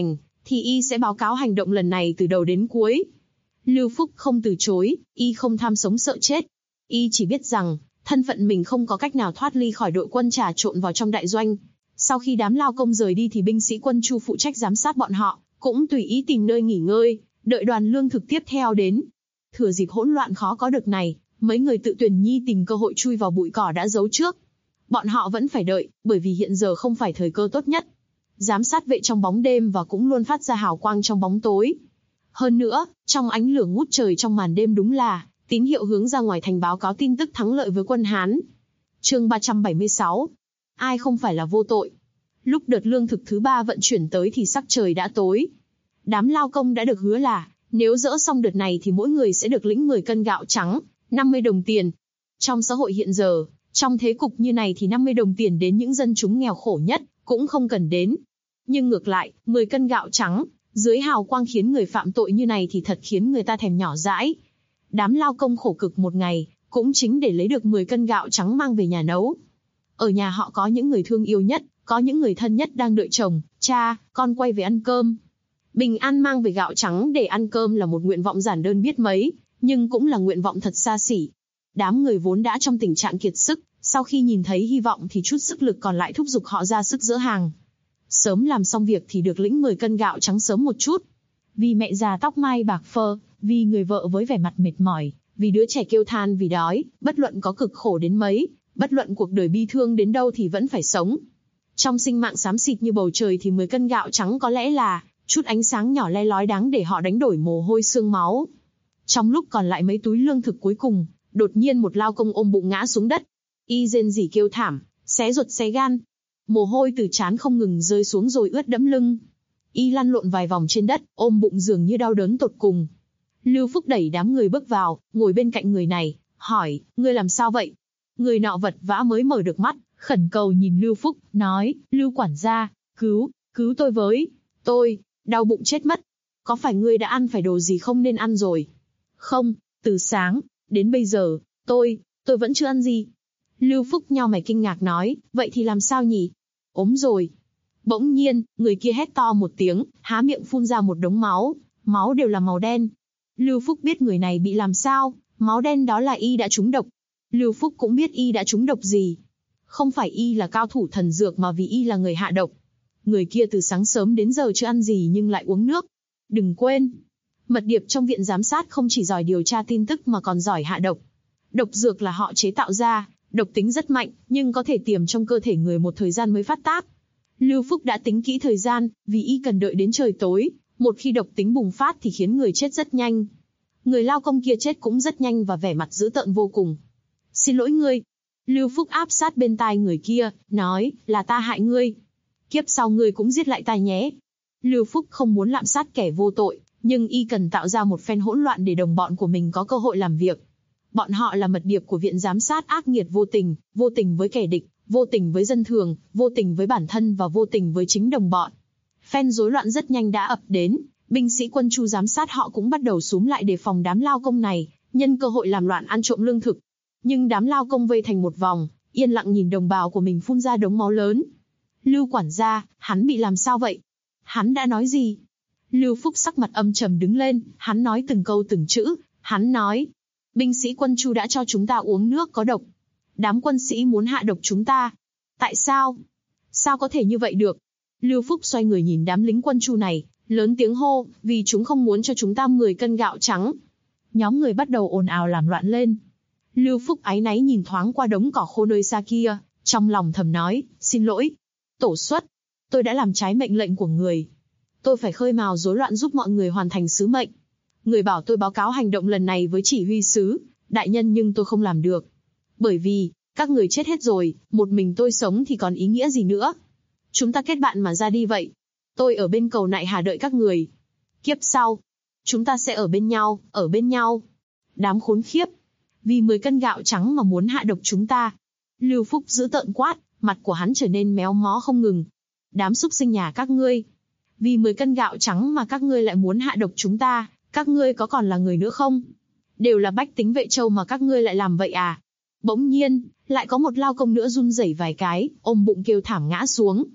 thì y sẽ báo cáo hành động lần này từ đầu đến cuối. Lưu Phúc không từ chối, y không tham sống sợ chết. Y chỉ biết rằng, thân phận mình không có cách nào thoát ly khỏi đội quân trà trộn vào trong đại doanh. Sau khi đám lao công rời đi thì binh sĩ quân Chu phụ trách giám sát bọn họ, cũng tùy ý tìm nơi nghỉ ngơi, đợi đoàn lương thực tiếp theo đến. Thừa dịp hỗn loạn khó có được này, mấy người Tự Tuyển Nhi tìm cơ hội chui vào bụi cỏ đã giấu trước. Bọn họ vẫn phải đợi, bởi vì hiện giờ không phải thời cơ tốt nhất. Giám sát vệ trong bóng đêm và cũng luôn phát ra hào quang trong bóng tối. Hơn nữa, trong ánh lửa ngút trời trong màn đêm đúng là tín hiệu hướng ra ngoài thành báo cáo tin tức thắng lợi với quân Hán. Chương 376. Ai không phải là vô tội. Lúc đợt lương thực thứ 3 vận chuyển tới thì sắc trời đã tối. Đám lao công đã được hứa là nếu dỡ xong đợt này thì mỗi người sẽ được lĩnh 10 cân gạo trắng, 50 đồng tiền. Trong xã hội hiện giờ, trong thế cục như này thì 50 đồng tiền đến những dân chúng nghèo khổ nhất cũng không cần đến. Nhưng ngược lại, 10 cân gạo trắng, dưới hào quang khiến người phạm tội như này thì thật khiến người ta thèm nhỏ dãi. Đám lao công khổ cực một ngày, cũng chính để lấy được 10 cân gạo trắng mang về nhà nấu. Ở nhà họ có những người thương yêu nhất, có những người thân nhất đang đợi chồng, cha, con quay về ăn cơm. Bình an mang về gạo trắng để ăn cơm là một nguyện vọng giản đơn biết mấy, nhưng cũng là nguyện vọng thật xa xỉ. Đám người vốn đã trong tình trạng kiệt sức, sau khi nhìn thấy hy vọng thì chút sức lực còn lại thúc giục họ ra sức dỡ hàng. Sớm làm xong việc thì được lĩnh 10 cân gạo trắng sớm một chút. Vì mẹ già tóc mai bạc phơ, vì người vợ với vẻ mặt mệt mỏi, vì đứa trẻ kêu than vì đói, bất luận có cực khổ đến mấy, bất luận cuộc đời bi thương đến đâu thì vẫn phải sống. Trong sinh mạng xám xịt như bầu trời thì 10 cân gạo trắng có lẽ là chút ánh sáng nhỏ le lói đáng để họ đánh đổi mồ hôi xương máu. Trong lúc còn lại mấy túi lương thực cuối cùng, đột nhiên một lao công ôm bụng ngã xuống đất. Y rên rỉ kêu thảm, xé ruột xé gan. Mồ hôi từ trán không ngừng rơi xuống rồi ướt đẫm lưng. Y lăn lộn vài vòng trên đất, ôm bụng dường như đau đớn tột cùng. Lưu Phúc đẩy đám người bước vào, ngồi bên cạnh người này, hỏi, ngươi làm sao vậy? Người nọ vật vã mới mở được mắt, khẩn cầu nhìn Lưu Phúc, nói, Lưu quản gia, cứu tôi với, tôi, đau bụng chết mất. Có phải ngươi đã ăn phải đồ gì không nên ăn rồi? Không, từ sáng, đến bây giờ, tôi vẫn chưa ăn gì. Lưu Phúc nhao mày kinh ngạc nói, vậy thì làm sao nhỉ? Ốm rồi. Bỗng nhiên, người kia hét to một tiếng, há miệng phun ra một đống máu đều là màu đen. Lưu Phúc biết người này bị làm sao, máu đen đó là y đã trúng độc. Lưu Phúc cũng biết y đã trúng độc gì. Không phải y là cao thủ thần dược mà vì y là người hạ độc. Người kia từ sáng sớm đến giờ chưa ăn gì nhưng lại uống nước. Đừng quên, mật điệp trong viện giám sát không chỉ giỏi điều tra tin tức mà còn giỏi hạ độc. Độc dược là họ chế tạo ra, độc tính rất mạnh, nhưng có thể tiềm trong cơ thể người một thời gian mới phát tác. Lưu Phúc đã tính kỹ thời gian, vì y cần đợi đến trời tối, một khi độc tính bùng phát thì khiến người chết rất nhanh. Người lao công kia chết cũng rất nhanh và vẻ mặt dữ tợn vô cùng. Xin lỗi ngươi. Lưu Phúc áp sát bên tai người kia, nói, là ta hại ngươi. Kiếp sau ngươi cũng giết lại ta nhé. Lưu Phúc không muốn lạm sát kẻ vô tội, nhưng y cần tạo ra một phen hỗn loạn để đồng bọn của mình có cơ hội làm việc. Bọn họ là mật điệp của viện giám sát ác nghiệt vô tình với kẻ địch, vô tình với dân thường, vô tình với bản thân và vô tình với chính đồng bọn. Phen rối loạn rất nhanh đã ập đến, binh sĩ quân Chu giám sát họ cũng bắt đầu xúm lại đề phòng đám lao công này, nhân cơ hội làm loạn ăn trộm lương thực. Nhưng đám lao công vây thành một vòng, yên lặng nhìn đồng bào của mình phun ra đống máu lớn. Lưu quản gia, hắn bị làm sao vậy? Hắn đã nói gì? Lưu Phúc sắc mặt âm trầm đứng lên, hắn nói từng câu từng chữ, hắn nói, binh sĩ quân Chu đã cho chúng ta uống nước có độc. Đám quân sĩ muốn hạ độc chúng ta. Tại sao? Sao có thể như vậy được? Lưu Phúc xoay người nhìn đám lính quân Chu này, lớn tiếng hô, vì chúng không muốn cho chúng ta 10 cân gạo trắng. Nhóm người bắt đầu ồn ào làm loạn lên. Lưu Phúc áy náy nhìn thoáng qua đống cỏ khô nơi xa kia, trong lòng thầm nói, xin lỗi. Tổ xuất, tôi đã làm trái mệnh lệnh của người. Tôi phải khơi mào rối loạn giúp mọi người hoàn thành sứ mệnh. Người bảo tôi báo cáo hành động lần này với chỉ huy sứ, đại nhân, nhưng tôi không làm được. Bởi vì, các người chết hết rồi, một mình tôi sống thì còn ý nghĩa gì nữa. Chúng ta kết bạn mà ra đi vậy. Tôi ở bên cầu Nại Hà đợi các người. Kiếp sau, chúng ta sẽ ở bên nhau. Đám khốn khiếp. Vì 10 cân gạo trắng mà muốn hạ độc chúng ta. Lưu Phúc giữ tợn quát, mặt của hắn trở nên méo mó không ngừng. Đám súc sinh nhà các ngươi. Vì 10 cân gạo trắng mà các ngươi lại muốn hạ độc chúng ta, các ngươi có còn là người nữa không? Đều là bách tính Vệ Châu mà các ngươi lại làm vậy à? Bỗng nhiên, lại có một lao công nữa run rẩy vài cái, ôm bụng kêu thảm ngã xuống.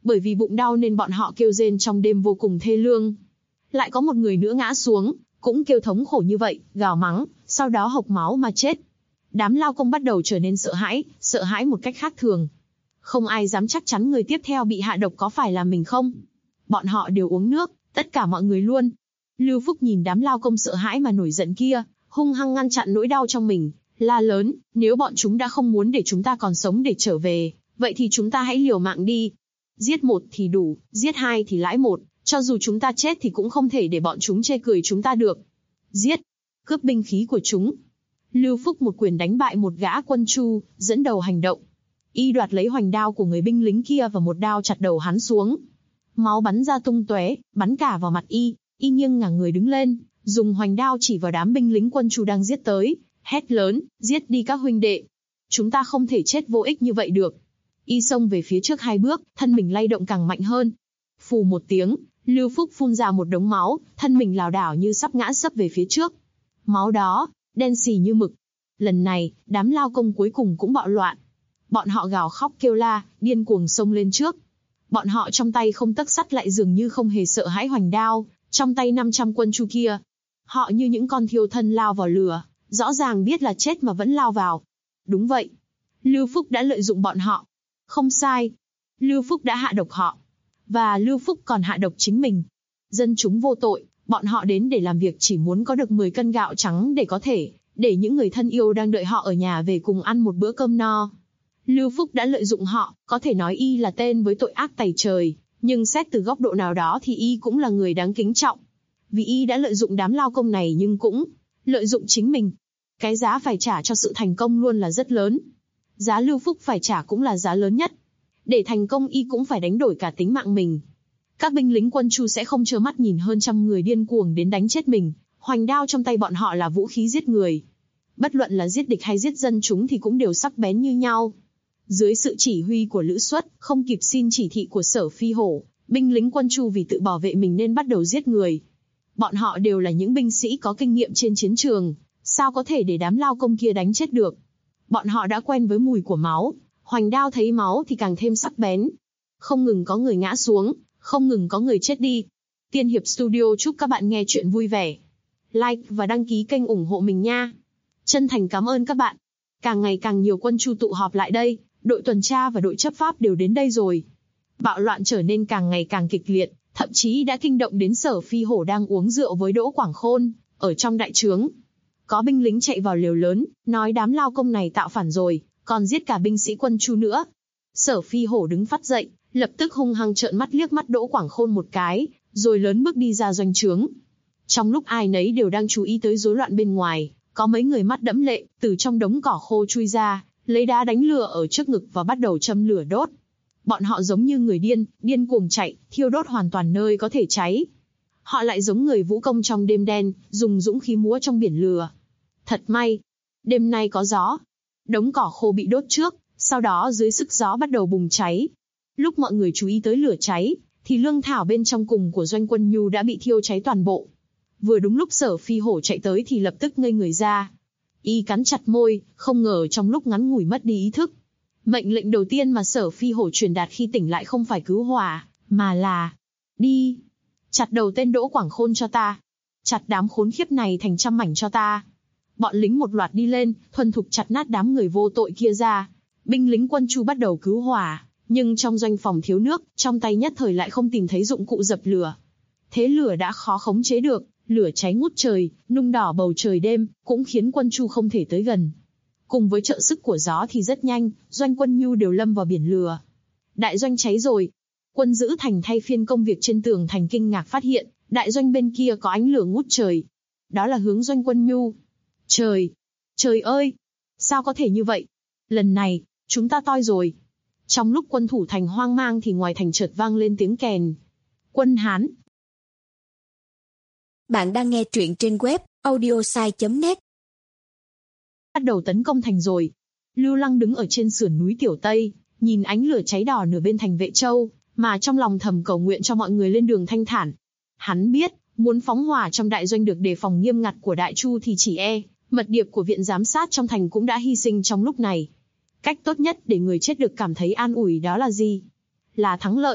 Bởi vì bụng đau nên bọn họ kêu rên trong đêm vô cùng thê lương. Lại có một người nữa ngã xuống, cũng kêu thống khổ như vậy, gào mắng, sau đó hộc máu mà chết. Đám lao công bắt đầu trở nên sợ hãi một cách khác thường. Không ai dám chắc chắn người tiếp theo bị hạ độc có phải là mình không. Bọn họ đều uống nước, tất cả mọi người luôn. Lưu Phúc nhìn đám lao công sợ hãi mà nổi giận kia, hung hăng ngăn chặn nỗi đau trong mình, la lớn, nếu bọn chúng đã không muốn để chúng ta còn sống để trở về, vậy thì chúng ta hãy liều mạng đi. Giết một thì đủ, giết hai thì lãi một, cho dù chúng ta chết thì cũng không thể để bọn chúng chê cười chúng ta được. Giết, cướp binh khí của chúng. Lưu Phúc một quyền đánh bại một gã quân Chu, dẫn đầu hành động. Y đoạt lấy hoành đao của người binh lính kia và một đao chặt đầu hắn xuống. Máu bắn ra tung tóe, bắn cả vào mặt Y nghiêng ngả người đứng lên, dùng hoành đao chỉ vào đám binh lính quân Chu đang giết tới, hét lớn, giết đi các huynh đệ. Chúng ta không thể chết vô ích như vậy được. Y xông về phía trước 2 bước, thân mình lay động càng mạnh hơn. Phù một tiếng, Lưu Phúc phun ra một đống máu, thân mình lảo đảo như sắp ngã sấp về phía trước. Máu đó, đen xì như mực. Lần này, đám lao công cuối cùng cũng bạo loạn. Bọn họ gào khóc kêu la, điên cuồng xông lên trước. Bọn họ trong tay không tấc sắt lại dường như không hề sợ hãi hoành đao, trong tay 500 quân Chu kia. Họ như những con thiêu thân lao vào lửa, rõ ràng biết là chết mà vẫn lao vào. Đúng vậy. Lưu Phúc đã lợi dụng bọn họ. Không sai. Lưu Phúc đã hạ độc họ. Và Lưu Phúc còn hạ độc chính mình. Dân chúng vô tội, bọn họ đến để làm việc chỉ muốn có được 10 cân gạo trắng để có thể, để những người thân yêu đang đợi họ ở nhà về cùng ăn một bữa cơm no. Lưu Phúc đã lợi dụng họ, có thể nói Y là tên với tội ác tày trời, nhưng xét từ góc độ nào đó thì Y cũng là người đáng kính trọng. Vì Y đã lợi dụng đám lao công này nhưng cũng lợi dụng chính mình. Cái giá phải trả cho sự thành công luôn là rất lớn. Giá Lưu Phúc phải trả cũng là giá lớn nhất. Để thành công Y cũng phải đánh đổi cả tính mạng mình. Các binh lính quân Chu sẽ không trơ mắt nhìn hơn trăm người điên cuồng đến đánh chết mình. Hoành đao trong tay bọn họ là vũ khí giết người. Bất luận là giết địch hay giết dân chúng thì cũng đều sắc bén như nhau. Dưới sự chỉ huy của Lữ Suất, không kịp xin chỉ thị của Sở Phi Hổ, binh lính quân Chu vì tự bảo vệ mình nên bắt đầu giết người. Bọn họ đều là những binh sĩ có kinh nghiệm trên chiến trường, sao có thể để đám lao công kia đánh chết được. Bọn họ đã quen với mùi của máu, hoành đao thấy máu thì càng thêm sắc bén. Không ngừng có người ngã xuống, không ngừng có người chết đi. Tiên Hiệp Studio chúc các bạn nghe chuyện vui vẻ. Like và đăng ký kênh ủng hộ mình nha. Chân thành cảm ơn các bạn. Càng ngày càng nhiều quân Chu tụ họp lại đây, đội tuần tra và đội chấp pháp đều đến đây rồi. Bạo loạn trở nên càng ngày càng kịch liệt, thậm chí đã kinh động đến Sở Phi Hổ đang uống rượu với Đỗ Quảng Khôn, ở trong đại trướng. Có binh lính chạy vào lều lớn, nói đám lao công này tạo phản rồi, còn giết cả binh sĩ quân Chu nữa. Sở Phi Hổ đứng phắt dậy, lập tức hung hăng trợn mắt liếc mắt Đỗ Quảng Khôn một cái, rồi lớn bước đi ra doanh trướng. Trong lúc ai nấy đều đang chú ý tới rối loạn bên ngoài, có mấy người mắt đẫm lệ, từ trong đống cỏ khô chui ra, lấy đá đánh lửa ở trước ngực và bắt đầu châm lửa đốt. Bọn họ giống như người điên, điên cuồng chạy, thiêu đốt hoàn toàn nơi có thể cháy. Họ lại giống người vũ công trong đêm đen, dùng dũng khí múa trong biển lửa. Thật may, đêm nay có gió. Đống cỏ khô bị đốt trước, sau đó dưới sức gió bắt đầu bùng cháy. Lúc mọi người chú ý tới lửa cháy, thì lương thảo bên trong cùng của doanh quân Nhu đã bị thiêu cháy toàn bộ. Vừa đúng lúc Sở Phi Hổ chạy tới thì lập tức ngây người ra. Y cắn chặt môi, không ngờ trong lúc ngắn ngủi mất đi ý thức. Mệnh lệnh đầu tiên mà Sở Phi Hổ truyền đạt khi tỉnh lại không phải cứu hỏa, mà là đi. Chặt đầu tên Đỗ Quảng Khôn cho ta. Chặt đám khốn khiếp này thành trăm mảnh cho ta. Bọn lính một loạt đi lên, thuần thục chặt nát đám người vô tội kia ra. Binh lính quân Chu bắt đầu cứu hỏa, nhưng trong doanh phòng thiếu nước, trong tay nhất thời lại không tìm thấy dụng cụ dập lửa. Thế lửa đã khó khống chế được, lửa cháy ngút trời, nung đỏ bầu trời đêm, cũng khiến quân Chu không thể tới gần. Cùng với trợ sức của gió thì rất nhanh, doanh quân Nhu đều lâm vào biển lửa. Đại doanh cháy rồi. Quân giữ thành thay phiên công việc trên tường thành kinh ngạc phát hiện, đại doanh bên kia có ánh lửa ngút trời. Đó là hướng doanh quân Nhu. Trời! Trời ơi! Sao có thể như vậy? Lần này, chúng ta toi rồi. Trong lúc quân thủ thành hoang mang thì ngoài thành chợt vang lên tiếng kèn. Quân Hán. Bạn đang nghe truyện trên web audiosai.net. Bắt đầu tấn công thành rồi. Lưu Lăng đứng ở trên sườn núi Tiểu Tây, nhìn ánh lửa cháy đỏ nửa bên thành Vệ Châu, mà trong lòng thầm cầu nguyện cho mọi người lên đường thanh thản. Hắn biết, muốn phóng hỏa trong đại doanh được đề phòng nghiêm ngặt của Đại Chu thì chỉ mật điệp của viện giám sát trong thành cũng đã hy sinh trong lúc này. Cách tốt nhất để người chết được cảm thấy an ủi đó là gì? Là thắng lợi.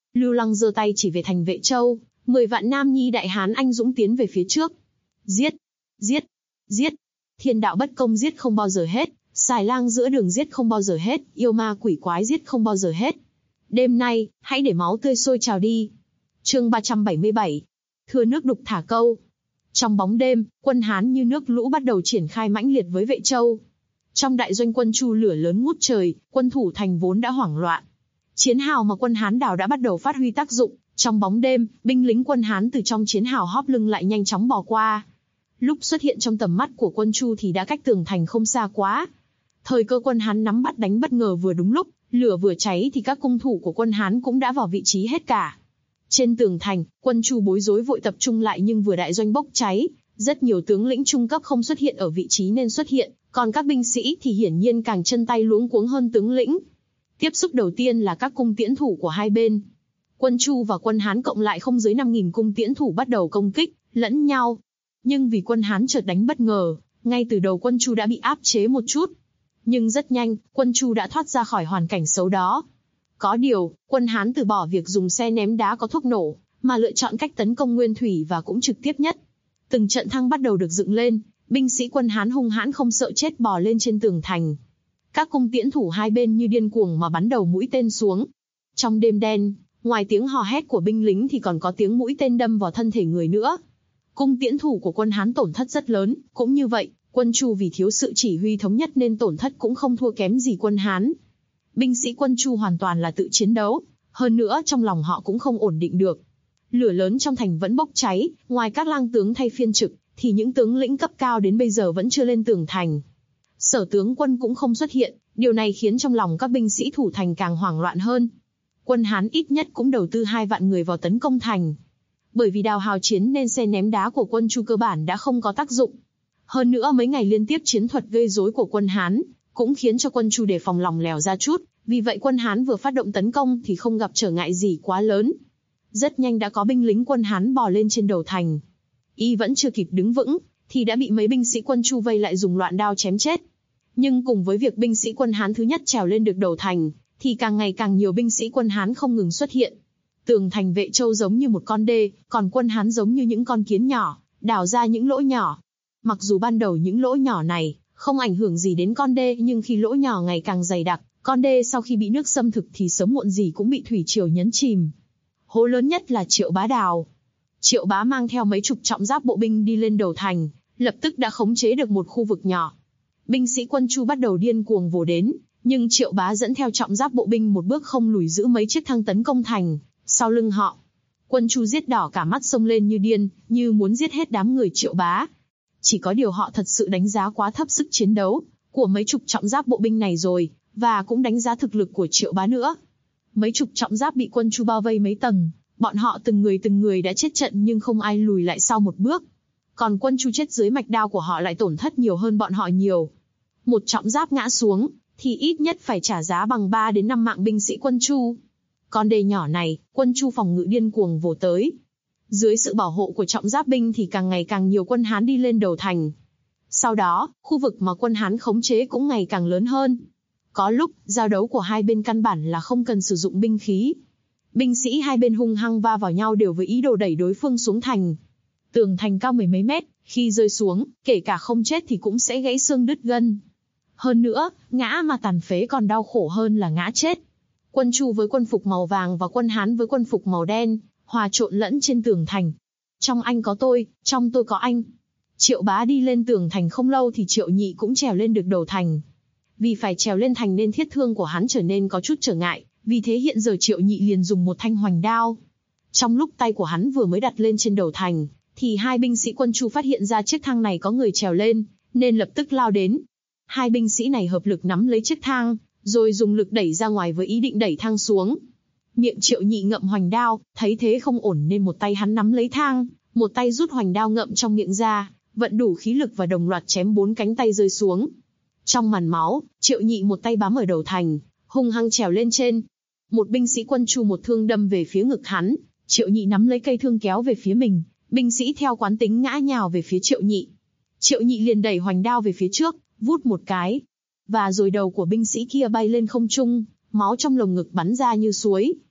Lưu Lăng giơ tay chỉ về thành Vệ Châu, 10 vạn nam nhi đại hán anh dũng tiến về phía trước. Giết, giết, giết. Thiên đạo bất công giết không bao giờ hết, xài lang giữa đường giết không bao giờ hết, yêu ma quỷ quái giết không bao giờ hết. Đêm nay, hãy để máu tươi sôi trào đi. Chương 377. Thưa nước đục thả câu. Trong bóng đêm, quân Hán như nước lũ bắt đầu triển khai mãnh liệt với Vệ Châu. Trong đại doanh quân Chu lửa lớn ngút trời, quân thủ thành vốn đã hoảng loạn. Chiến hào mà quân Hán đào đã bắt đầu phát huy tác dụng. Trong bóng đêm, binh lính quân Hán từ trong chiến hào hóp lưng lại nhanh chóng bò qua. Lúc xuất hiện trong tầm mắt của quân Chu thì đã cách tường thành không xa quá. Thời cơ quân Hán nắm bắt đánh bất ngờ vừa đúng lúc, lửa vừa cháy thì các cung thủ của quân Hán cũng đã vào vị trí hết cả. Trên tường thành, quân Chu bối rối vội tập trung lại nhưng vừa đại doanh bốc cháy, rất nhiều tướng lĩnh trung cấp không xuất hiện ở vị trí nên xuất hiện, còn các binh sĩ thì hiển nhiên càng chân tay luống cuống hơn tướng lĩnh. Tiếp xúc đầu tiên là các cung tiễn thủ của hai bên. Quân Chu và quân Hán cộng lại không dưới 5.000 cung tiễn thủ bắt đầu công kích lẫn nhau. Nhưng vì quân Hán chợt đánh bất ngờ, ngay từ đầu quân Chu đã bị áp chế một chút. Nhưng rất nhanh, quân Chu đã thoát ra khỏi hoàn cảnh xấu đó. Có điều, quân Hán từ bỏ việc dùng xe ném đá có thuốc nổ, mà lựa chọn cách tấn công nguyên thủy và cũng trực tiếp nhất. Từng trận thăng bắt đầu được dựng lên, binh sĩ quân Hán hung hãn không sợ chết bò lên trên tường thành. Các cung tiễn thủ hai bên như điên cuồng mà bắn đầu mũi tên xuống. Trong đêm đen, ngoài tiếng hò hét của binh lính thì còn có tiếng mũi tên đâm vào thân thể người nữa. Cung tiễn thủ của quân Hán tổn thất rất lớn, cũng như vậy, quân Chu vì thiếu sự chỉ huy thống nhất nên tổn thất cũng không thua kém gì quân Hán. Binh sĩ quân Chu hoàn toàn là tự chiến đấu, hơn nữa trong lòng họ cũng không ổn định được. Lửa lớn trong thành vẫn bốc cháy, ngoài các lang tướng thay phiên trực, thì những tướng lĩnh cấp cao đến bây giờ vẫn chưa lên tường thành. Sở tướng quân cũng không xuất hiện, điều này khiến trong lòng các binh sĩ thủ thành càng hoảng loạn hơn. Quân Hán ít nhất cũng đầu tư 2 vạn người vào tấn công thành. Bởi vì đào hào chiến nên xe ném đá của quân Chu cơ bản đã không có tác dụng. Hơn nữa mấy ngày liên tiếp chiến thuật gây rối của quân Hán, cũng khiến cho quân Chu đề phòng lòng lèo ra chút, vì vậy quân Hán vừa phát động tấn công thì không gặp trở ngại gì quá lớn. Rất nhanh đã có binh lính quân Hán bò lên trên đầu thành. Y vẫn chưa kịp đứng vững, thì đã bị mấy binh sĩ quân Chu vây lại dùng loạn đao chém chết. Nhưng cùng với việc binh sĩ quân Hán thứ nhất trèo lên được đầu thành, thì càng ngày càng nhiều binh sĩ quân Hán không ngừng xuất hiện. Tường thành Vệ Châu giống như một con đê, còn quân Hán giống như những con kiến nhỏ, đào ra những lỗ nhỏ. Mặc dù ban đầu những lỗ nhỏ này không ảnh hưởng gì đến con đê, nhưng khi lỗ nhỏ ngày càng dày đặc, con đê sau khi bị nước xâm thực thì sớm muộn gì cũng bị thủy triều nhấn chìm. Hố lớn nhất là Triệu Bá đào. Triệu Bá mang theo mấy chục trọng giáp bộ binh đi lên đầu thành, lập tức đã khống chế được một khu vực nhỏ. Binh sĩ quân Chu bắt đầu điên cuồng vồ đến, nhưng Triệu Bá dẫn theo trọng giáp bộ binh một bước không lùi giữ mấy chiếc thang tấn công thành. Sau lưng họ, quân Chu giết đỏ cả mắt xông lên như điên, như muốn giết hết đám người Triệu Bá. Chỉ có điều họ thật sự đánh giá quá thấp sức chiến đấu của mấy chục trọng giáp bộ binh này rồi, và cũng đánh giá thực lực của Triệu Bá nữa. Mấy chục trọng giáp bị quân Chu bao vây mấy tầng, bọn họ từng người đã chết trận nhưng không ai lùi lại sau một bước. Còn quân Chu chết dưới mạch đao của họ lại tổn thất nhiều hơn bọn họ nhiều. Một trọng giáp ngã xuống, thì ít nhất phải trả giá bằng 3 đến 5 mạng binh sĩ quân Chu. Con đê nhỏ này, quân Chu phòng ngự điên cuồng vồ tới. Dưới sự bảo hộ của trọng giáp binh thì càng ngày càng nhiều quân Hán đi lên đầu thành. Sau đó, khu vực mà quân Hán khống chế cũng ngày càng lớn hơn. Có lúc, giao đấu của hai bên căn bản là không cần sử dụng binh khí. Binh sĩ hai bên hung hăng va vào nhau đều với ý đồ đẩy đối phương xuống thành. Tường thành cao mười mấy mét, khi rơi xuống, kể cả không chết thì cũng sẽ gãy xương đứt gân. Hơn nữa, ngã mà tàn phế còn đau khổ hơn là ngã chết. Quân Chu với quân phục màu vàng và quân Hán với quân phục màu đen, hòa trộn lẫn trên tường thành. Trong anh có tôi, trong tôi có anh. Triệu Bá đi lên tường thành không lâu thì Triệu Nhị cũng trèo lên được đầu thành. Vì phải trèo lên thành nên thiết thương của hắn trở nên có chút trở ngại, vì thế hiện giờ Triệu Nhị liền dùng một thanh hoành đao. Trong lúc tay của hắn vừa mới đặt lên trên đầu thành, thì hai binh sĩ quân Chu phát hiện ra chiếc thang này có người trèo lên, nên lập tức lao đến. Hai binh sĩ này hợp lực nắm lấy chiếc thang, rồi dùng lực đẩy ra ngoài với ý định đẩy thang xuống. Miệng Triệu Nhị ngậm hoành đao, thấy thế không ổn nên một tay hắn nắm lấy thang, một tay rút hoành đao ngậm trong miệng ra, vận đủ khí lực và đồng loạt chém 4 cánh tay rơi xuống. Trong màn máu, Triệu Nhị một tay bám ở đầu thành, hung hăng trèo lên trên. Một binh sĩ quân Chu một thương đâm về phía ngực hắn, Triệu Nhị nắm lấy cây thương kéo về phía mình, binh sĩ theo quán tính ngã nhào về phía Triệu Nhị. Triệu Nhị liền đẩy hoành đao về phía trước, vút một cái, và rồi đầu của binh sĩ kia bay lên không trung, máu trong lồng ngực bắn ra như suối,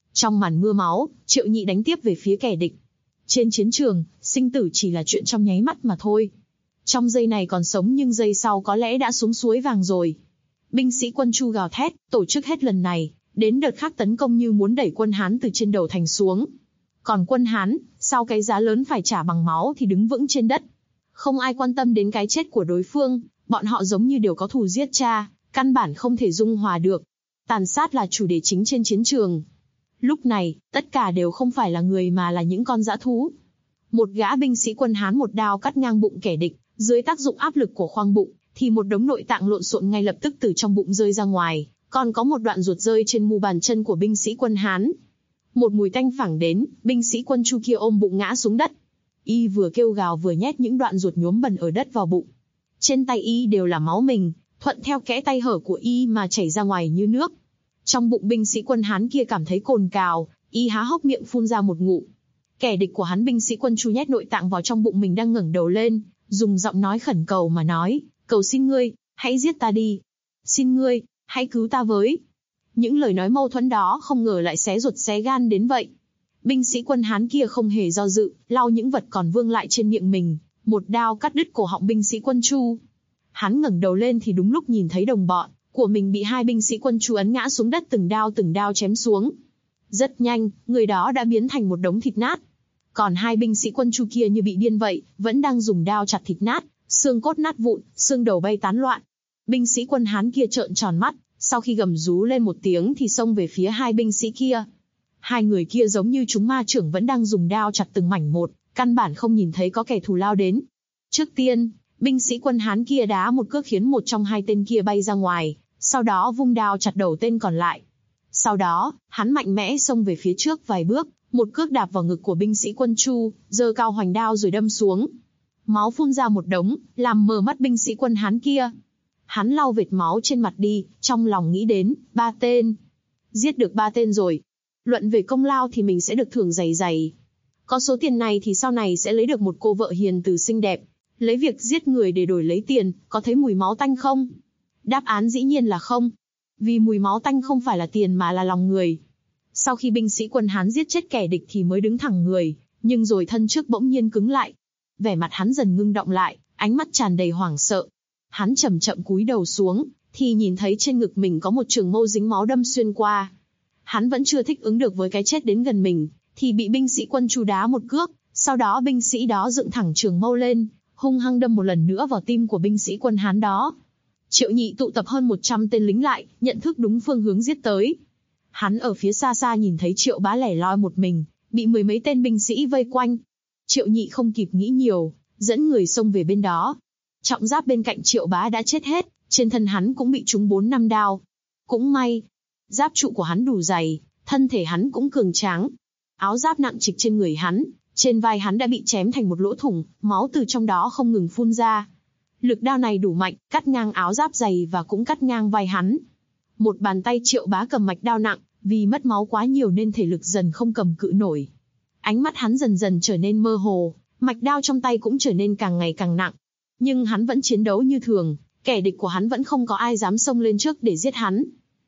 Trong màn mưa máu, Triệu Nhị đánh tiếp về phía kẻ địch. Trên chiến trường, sinh tử chỉ là chuyện trong nháy mắt mà thôi. Trong giây này còn sống nhưng giây sau có lẽ đã xuống suối vàng rồi. Binh sĩ quân Chu gào thét, tổ chức hết lần này, đến đợt khác tấn công như muốn đẩy quân Hán từ trên đầu thành xuống. Còn quân Hán, sau cái giá lớn phải trả bằng máu thì đứng vững trên đất. Không ai quan tâm đến cái chết của đối phương, bọn họ giống như đều có thù giết cha, căn bản không thể dung hòa được. Tàn sát là chủ đề chính trên chiến trường. Lúc này, tất cả đều không phải là người mà là những con dã thú. Một gã binh sĩ quân Hán một đao cắt ngang bụng kẻ địch, dưới tác dụng áp lực của khoang bụng, thì một đống nội tạng lộn xộn ngay lập tức từ trong bụng rơi ra ngoài, còn có một đoạn ruột rơi trên mu bàn chân của binh sĩ quân Hán. Một mùi tanh phảng đến, binh sĩ quân Chu kia ôm bụng ngã xuống đất. Y vừa kêu gào vừa nhét những đoạn ruột nhuốm bẩn ở đất vào bụng. Trên tay Y đều là máu mình, thuận theo kẽ tay hở của Y mà chảy ra ngoài như nước. Trong bụng binh sĩ quân Hán kia cảm thấy cồn cào, Y há hốc miệng phun ra một ngụm. Kẻ địch của hắn binh sĩ quân Chu nhét nội tạng vào trong bụng mình đang ngẩng đầu lên, dùng giọng nói khẩn cầu mà nói, cầu xin ngươi, hãy giết ta đi. Xin ngươi, hãy cứu ta với. Những lời nói mâu thuẫn đó không ngờ lại xé ruột xé gan đến vậy. Binh sĩ quân Hán kia không hề do dự, lau những vật còn vương lại trên miệng mình, một đao cắt đứt cổ họng binh sĩ quân Chu. Hắn ngẩng đầu lên thì đúng lúc nhìn thấy đồng bọn của mình bị hai binh sĩ quân Chu ấn ngã xuống đất từng đao chém xuống. Rất nhanh, người đó đã biến thành một đống thịt nát. Còn hai binh sĩ quân Chu kia như bị điên vậy, vẫn đang dùng đao chặt thịt nát, xương cốt nát vụn, xương đầu bay tán loạn. Binh sĩ quân Hán kia trợn tròn mắt, sau khi gầm rú lên một tiếng thì xông về phía hai binh sĩ kia. Hai người kia giống như chúng ma trưởng vẫn đang dùng đao chặt từng mảnh một, căn bản không nhìn thấy có kẻ thù lao đến. Trước tiên, binh sĩ quân Hán kia đá một cước khiến một trong hai tên kia bay ra ngoài, sau đó vung đao chặt đầu tên còn lại. Sau đó, hắn mạnh mẽ xông về phía trước vài bước, một cước đạp vào ngực của binh sĩ quân Chu, giơ cao hoành đao rồi đâm xuống. Máu phun ra một đống, làm mờ mắt binh sĩ quân Hán kia. Hắn lau vệt máu trên mặt đi, trong lòng nghĩ đến, 3 tên. Giết được 3 tên rồi. Luận về công lao thì mình sẽ được thưởng dày dày. Có số tiền này thì sau này sẽ lấy được một cô vợ hiền từ xinh đẹp. Lấy việc giết người để đổi lấy tiền, có thấy mùi máu tanh không? Đáp án dĩ nhiên là không. Vì mùi máu tanh không phải là tiền mà là lòng người. Sau khi binh sĩ quân Hán giết chết kẻ địch thì mới đứng thẳng người, nhưng rồi thân trước bỗng nhiên cứng lại. Vẻ mặt hắn dần ngưng động lại, ánh mắt tràn đầy hoảng sợ. Hắn chậm chậm cúi đầu xuống, thì nhìn thấy trên ngực mình có một trường mâu dính máu đâm xuyên qua. Hắn vẫn chưa thích ứng được với cái chết đến gần mình, thì bị binh sĩ quân Chu đá một cước, sau đó binh sĩ đó dựng thẳng trường mâu lên, hung hăng đâm một lần nữa vào tim của binh sĩ quân Hán đó. Triệu Nhị tụ tập hơn 100 tên lính lại, nhận thức đúng phương hướng giết tới. Hắn ở phía xa xa nhìn thấy Triệu Bá lẻ loi một mình, bị mười mấy tên binh sĩ vây quanh. Triệu Nhị không kịp nghĩ nhiều, dẫn người xông về bên đó. Trọng giáp bên cạnh Triệu Bá đã chết hết, trên thân hắn cũng bị trúng 4-5 đao. Cũng may, giáp trụ của hắn đủ dày, thân thể hắn cũng cường tráng. Áo giáp nặng trịch trên người hắn, trên vai hắn đã bị chém thành một lỗ thủng, máu từ trong đó không ngừng phun ra. Lực đao này đủ mạnh, cắt ngang áo giáp dày và cũng cắt ngang vai hắn. Một bàn tay Triệu Bá cầm mạch đao nặng, vì mất máu quá nhiều nên thể lực dần không cầm cự nổi. Ánh mắt hắn dần dần trở nên mơ hồ, mạch đao trong tay cũng trở nên càng ngày càng nặng. Nhưng hắn vẫn chiến đấu như thường, kẻ địch của hắn vẫn không có ai dám xông lên trước để giết hắn.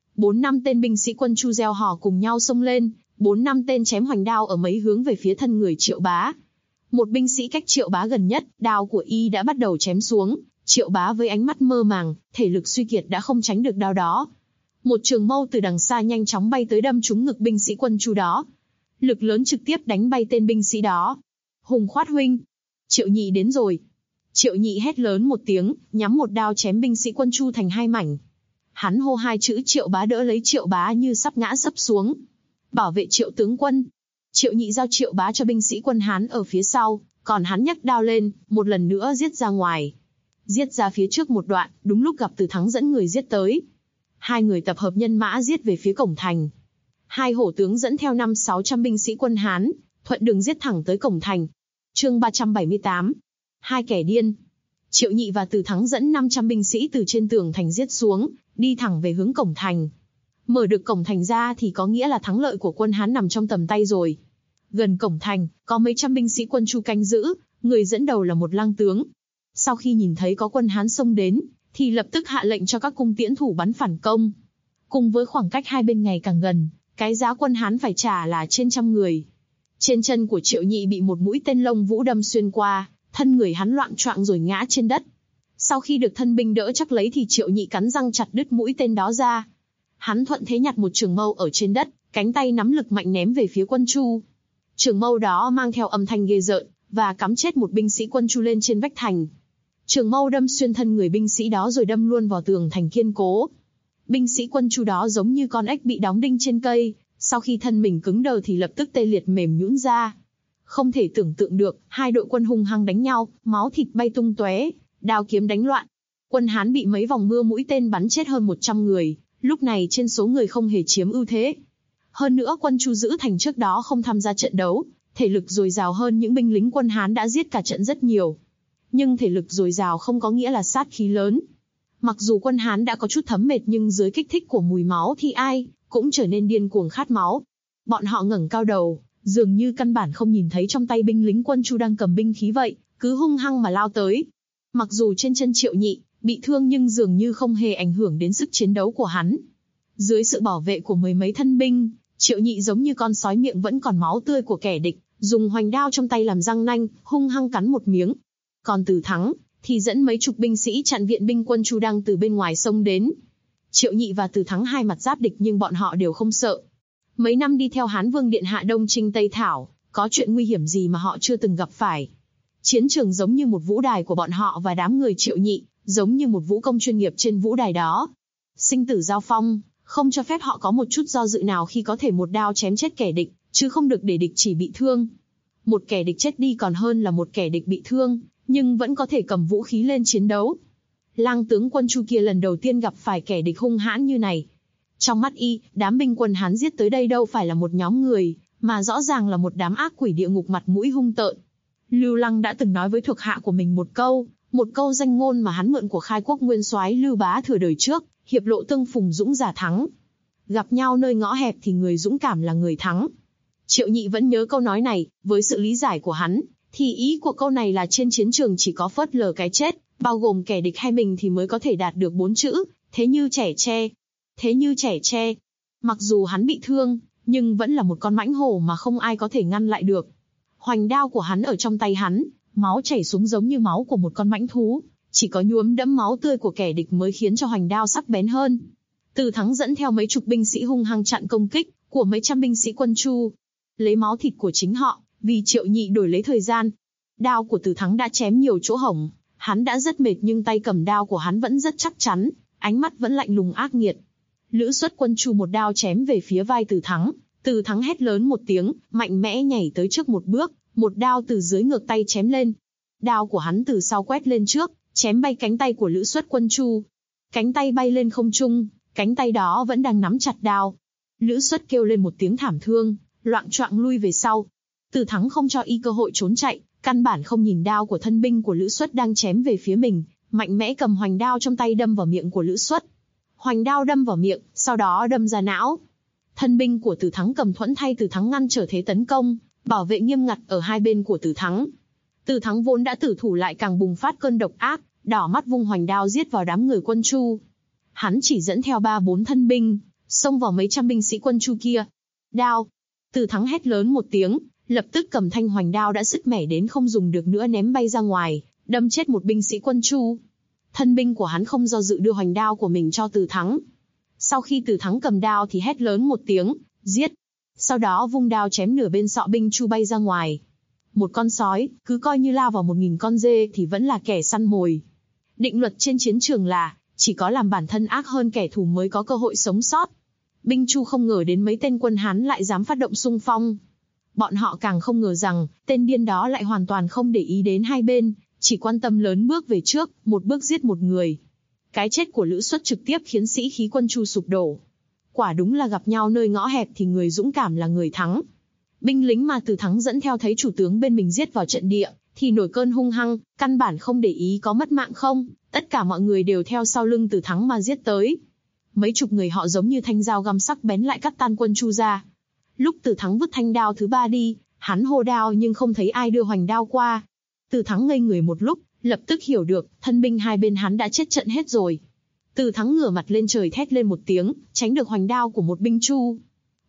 4-5 tên binh sĩ quân Chu reo hò cùng nhau xông lên, 4-5 tên chém hoành đao ở mấy hướng về phía thân người Triệu Bá. Một binh sĩ cách Triệu Bá gần nhất, đao của y đã bắt đầu chém xuống. Triệu Bá với ánh mắt mơ màng, thể lực suy kiệt đã không tránh được đao đó. Một trường mâu từ đằng xa nhanh chóng bay tới đâm trúng ngực binh sĩ quân Chu đó. Lực lớn trực tiếp đánh bay tên binh sĩ đó. Hùng Khoát huynh, Triệu Nhị đến rồi. Triệu Nhị hét lớn một tiếng, nhắm một đao chém binh sĩ quân Chu thành 2 mảnh. Hắn hô 2 chữ Triệu Bá đỡ lấy Triệu Bá như sắp ngã sấp xuống. Bảo vệ Triệu tướng quân. Triệu Nhị giao Triệu Bá cho binh sĩ quân Hán ở phía sau, còn hắn nhấc đao lên, một lần nữa giết ra ngoài. Giết ra phía trước một đoạn, đúng lúc gặp Từ Thắng dẫn người giết tới. 2 người tập hợp nhân mã giết về phía cổng thành. 2 hổ tướng dẫn theo 500-600 binh sĩ quân Hán, thuận đường giết thẳng tới cổng thành. Chương 378. 2 kẻ điên. Triệu Nhị và Từ Thắng dẫn 500 binh sĩ từ trên tường thành giết xuống, đi thẳng về hướng cổng thành. Mở được cổng thành ra thì có nghĩa là thắng lợi của quân Hán nằm trong tầm tay rồi. Gần cổng thành, có mấy trăm binh sĩ quân Chu canh giữ, người dẫn đầu là một lang tướng. Sau khi nhìn thấy có quân Hán xông đến, thì lập tức hạ lệnh cho các cung tiễn thủ bắn phản công. Cùng với khoảng cách hai bên ngày càng gần, Cái giá quân Hán phải trả là trên 100 người. Trên chân của Triệu Nhị bị một mũi tên lông vũ đâm xuyên qua, thân người hắn loạng choạng rồi ngã trên đất. Sau khi được thân binh đỡ chắc lấy thì Triệu Nhị cắn răng chặt đứt mũi tên đó ra. Hắn thuận thế nhặt một trường mâu ở trên đất, cánh tay nắm lực mạnh ném về phía quân Chu. Trường mâu đó mang theo âm thanh ghê rợn, và cắm chết một binh sĩ quân Chu lên trên vách thành. Trường mâu đâm xuyên thân người binh sĩ đó rồi đâm luôn vào tường thành kiên cố. Binh sĩ quân Chu đó giống như con ếch bị đóng đinh trên cây, sau khi thân mình cứng đờ thì lập tức tê liệt mềm nhũn ra. Không thể tưởng tượng được, hai đội quân hung hăng đánh nhau, máu thịt bay tung tóe, đao kiếm đánh loạn. Quân Hán bị mấy vòng mưa mũi tên bắn chết hơn 100 người, lúc này trên số người không hề chiếm ưu thế. Hơn nữa quân Chu giữ thành trước đó không tham gia trận đấu, thể lực dồi dào hơn những binh lính quân Hán đã giết cả trận rất nhiều. Nhưng thể lực dồi dào không có nghĩa là sát khí lớn. Mặc dù quân Hán đã có chút thấm mệt nhưng dưới kích thích của mùi máu thì ai cũng trở nên điên cuồng khát máu. Bọn họ ngẩng cao đầu, dường như căn bản không nhìn thấy trong tay binh lính quân Chu đang cầm binh khí vậy, cứ hung hăng mà lao tới. Mặc dù trên chân Triệu Nhị bị thương nhưng dường như không hề ảnh hưởng đến sức chiến đấu của hắn. Dưới sự bảo vệ của mười mấy thân binh, Triệu Nhị giống như con sói miệng vẫn còn máu tươi của kẻ địch, dùng hoành đao trong tay làm răng nanh, hung hăng cắn một miếng. Còn Từ Thắng thì dẫn mấy chục binh sĩ chặn viện binh quân Chu đang từ bên ngoài sông đến. Triệu Nhị và Từ Thắng hai mặt giáp địch nhưng bọn họ đều không sợ. Mấy năm đi theo Hán Vương điện hạ Đông Chinh Tây Thảo, có chuyện nguy hiểm gì mà họ chưa từng gặp phải. Chiến trường giống như một vũ đài của bọn họ và đám người Triệu Nhị, giống như một vũ công chuyên nghiệp trên vũ đài đó. Sinh tử giao phong, không cho phép họ có một chút do dự nào khi có thể một đao chém chết kẻ địch, chứ không được để địch chỉ bị thương. Một kẻ địch chết đi còn hơn là một kẻ địch bị thương, nhưng vẫn có thể cầm vũ khí lên chiến đấu. Lang tướng quân Chu kia lần đầu tiên gặp phải kẻ địch hung hãn như này. Trong mắt y, đám binh quân Hán giết tới đây đâu phải là một nhóm người, mà rõ ràng là một đám ác quỷ địa ngục mặt mũi hung tợn. Lưu Lăng đã từng nói với thuộc hạ của mình một câu danh ngôn mà hắn mượn của khai quốc nguyên soái Lưu Bá Thừa đời trước, hiệp lộ tương phùng dũng giả thắng. Gặp nhau nơi ngõ hẹp thì người dũng cảm là người thắng. Triệu Nhị vẫn nhớ câu nói này, với sự lý giải của hắn, thì ý của câu này là trên chiến trường chỉ có phớt lờ cái chết, bao gồm kẻ địch hay mình thì mới có thể đạt được 4 chữ, thế như trẻ tre. Thế như trẻ tre. Mặc dù hắn bị thương, nhưng vẫn là một con mãnh hổ mà không ai có thể ngăn lại được. Hoành đao của hắn ở trong tay hắn, máu chảy xuống giống như máu của một con mãnh thú, chỉ có nhuốm đẫm máu tươi của kẻ địch mới khiến cho hoành đao sắc bén hơn. Từ Thắng dẫn theo mấy chục binh sĩ hung hăng chặn công kích của mấy trăm binh sĩ quân Chu, lấy máu thịt của chính họ, vì Triệu Nhị đổi lấy thời gian. Đao của Từ Thắng đã chém nhiều chỗ hổng, hắn đã rất mệt nhưng tay cầm đao của hắn vẫn rất chắc chắn, ánh mắt vẫn lạnh lùng ác nghiệt. Lữ Xuất quân Chu một đao chém về phía vai Từ Thắng hét lớn một tiếng, mạnh mẽ nhảy tới trước một bước, một đao từ dưới ngược tay chém lên. Đao của hắn từ sau quét lên trước, chém bay cánh tay của Lữ Xuất quân Chu. Cánh tay bay lên không trung, cánh tay đó vẫn đang nắm chặt đao. Lữ Xuất kêu lên một tiếng thảm thương, loạng choạng lui về sau. Từ Thắng không cho y cơ hội trốn chạy, căn bản không nhìn đao của thân binh của Lữ Xuất đang chém về phía mình, mạnh mẽ cầm hoành đao trong tay đâm vào miệng của Lữ Xuất. Hoành đao đâm vào miệng, sau đó đâm ra não. Thân binh của Từ Thắng cầm thuẫn thay Từ Thắng ngăn trở thế tấn công, bảo vệ nghiêm ngặt ở hai bên của Từ Thắng. Từ Thắng vốn đã tử thủ lại càng bùng phát cơn độc ác, đỏ mắt vung hoành đao giết vào đám người quân Chu. Hắn chỉ dẫn theo 3-4 thân binh, xông vào mấy trăm binh sĩ quân Chu kia. Đao! Từ Thắng hét lớn một tiếng, lập tức cầm thanh hoành đao đã sứt mẻ đến không dùng được nữa ném bay ra ngoài, đâm chết một binh sĩ quân Chu. Thân binh của hắn không do dự đưa hoành đao của mình cho Từ Thắng. Sau khi Từ Thắng cầm đao thì hét lớn một tiếng, giết. Sau đó vung đao chém nửa bên sọ binh Chu bay ra ngoài. Một con sói, cứ coi như lao vào 1000 con dê thì vẫn là kẻ săn mồi. Định luật trên chiến trường là, chỉ có làm bản thân ác hơn kẻ thù mới có cơ hội sống sót. Binh Chu không ngờ đến mấy tên quân Hán lại dám phát động xung phong. Bọn họ càng không ngờ rằng, tên điên đó lại hoàn toàn không để ý đến hai bên, chỉ quan tâm lớn bước về trước, một bước giết một người. Cái chết của Lữ Xuất trực tiếp khiến sĩ khí quân Chu sụp đổ. Quả đúng là gặp nhau nơi ngõ hẹp thì người dũng cảm là người thắng. Binh lính mà Từ Thắng dẫn theo thấy chủ tướng bên mình giết vào trận địa, thì nổi cơn hung hăng, căn bản không để ý có mất mạng không, tất cả mọi người đều theo sau lưng Từ Thắng mà giết tới. Mấy chục người họ giống như thanh dao găm sắc bén lại cắt tan quân Chu ra. Lúc Từ Thắng vứt thanh đao thứ 3 đi, hắn hô đao nhưng không thấy ai đưa hoành đao qua. Từ Thắng ngây người một lúc, lập tức hiểu được, thân binh hai bên hắn đã chết trận hết rồi. Từ Thắng ngửa mặt lên trời thét lên một tiếng, tránh được hoành đao của một binh Chu.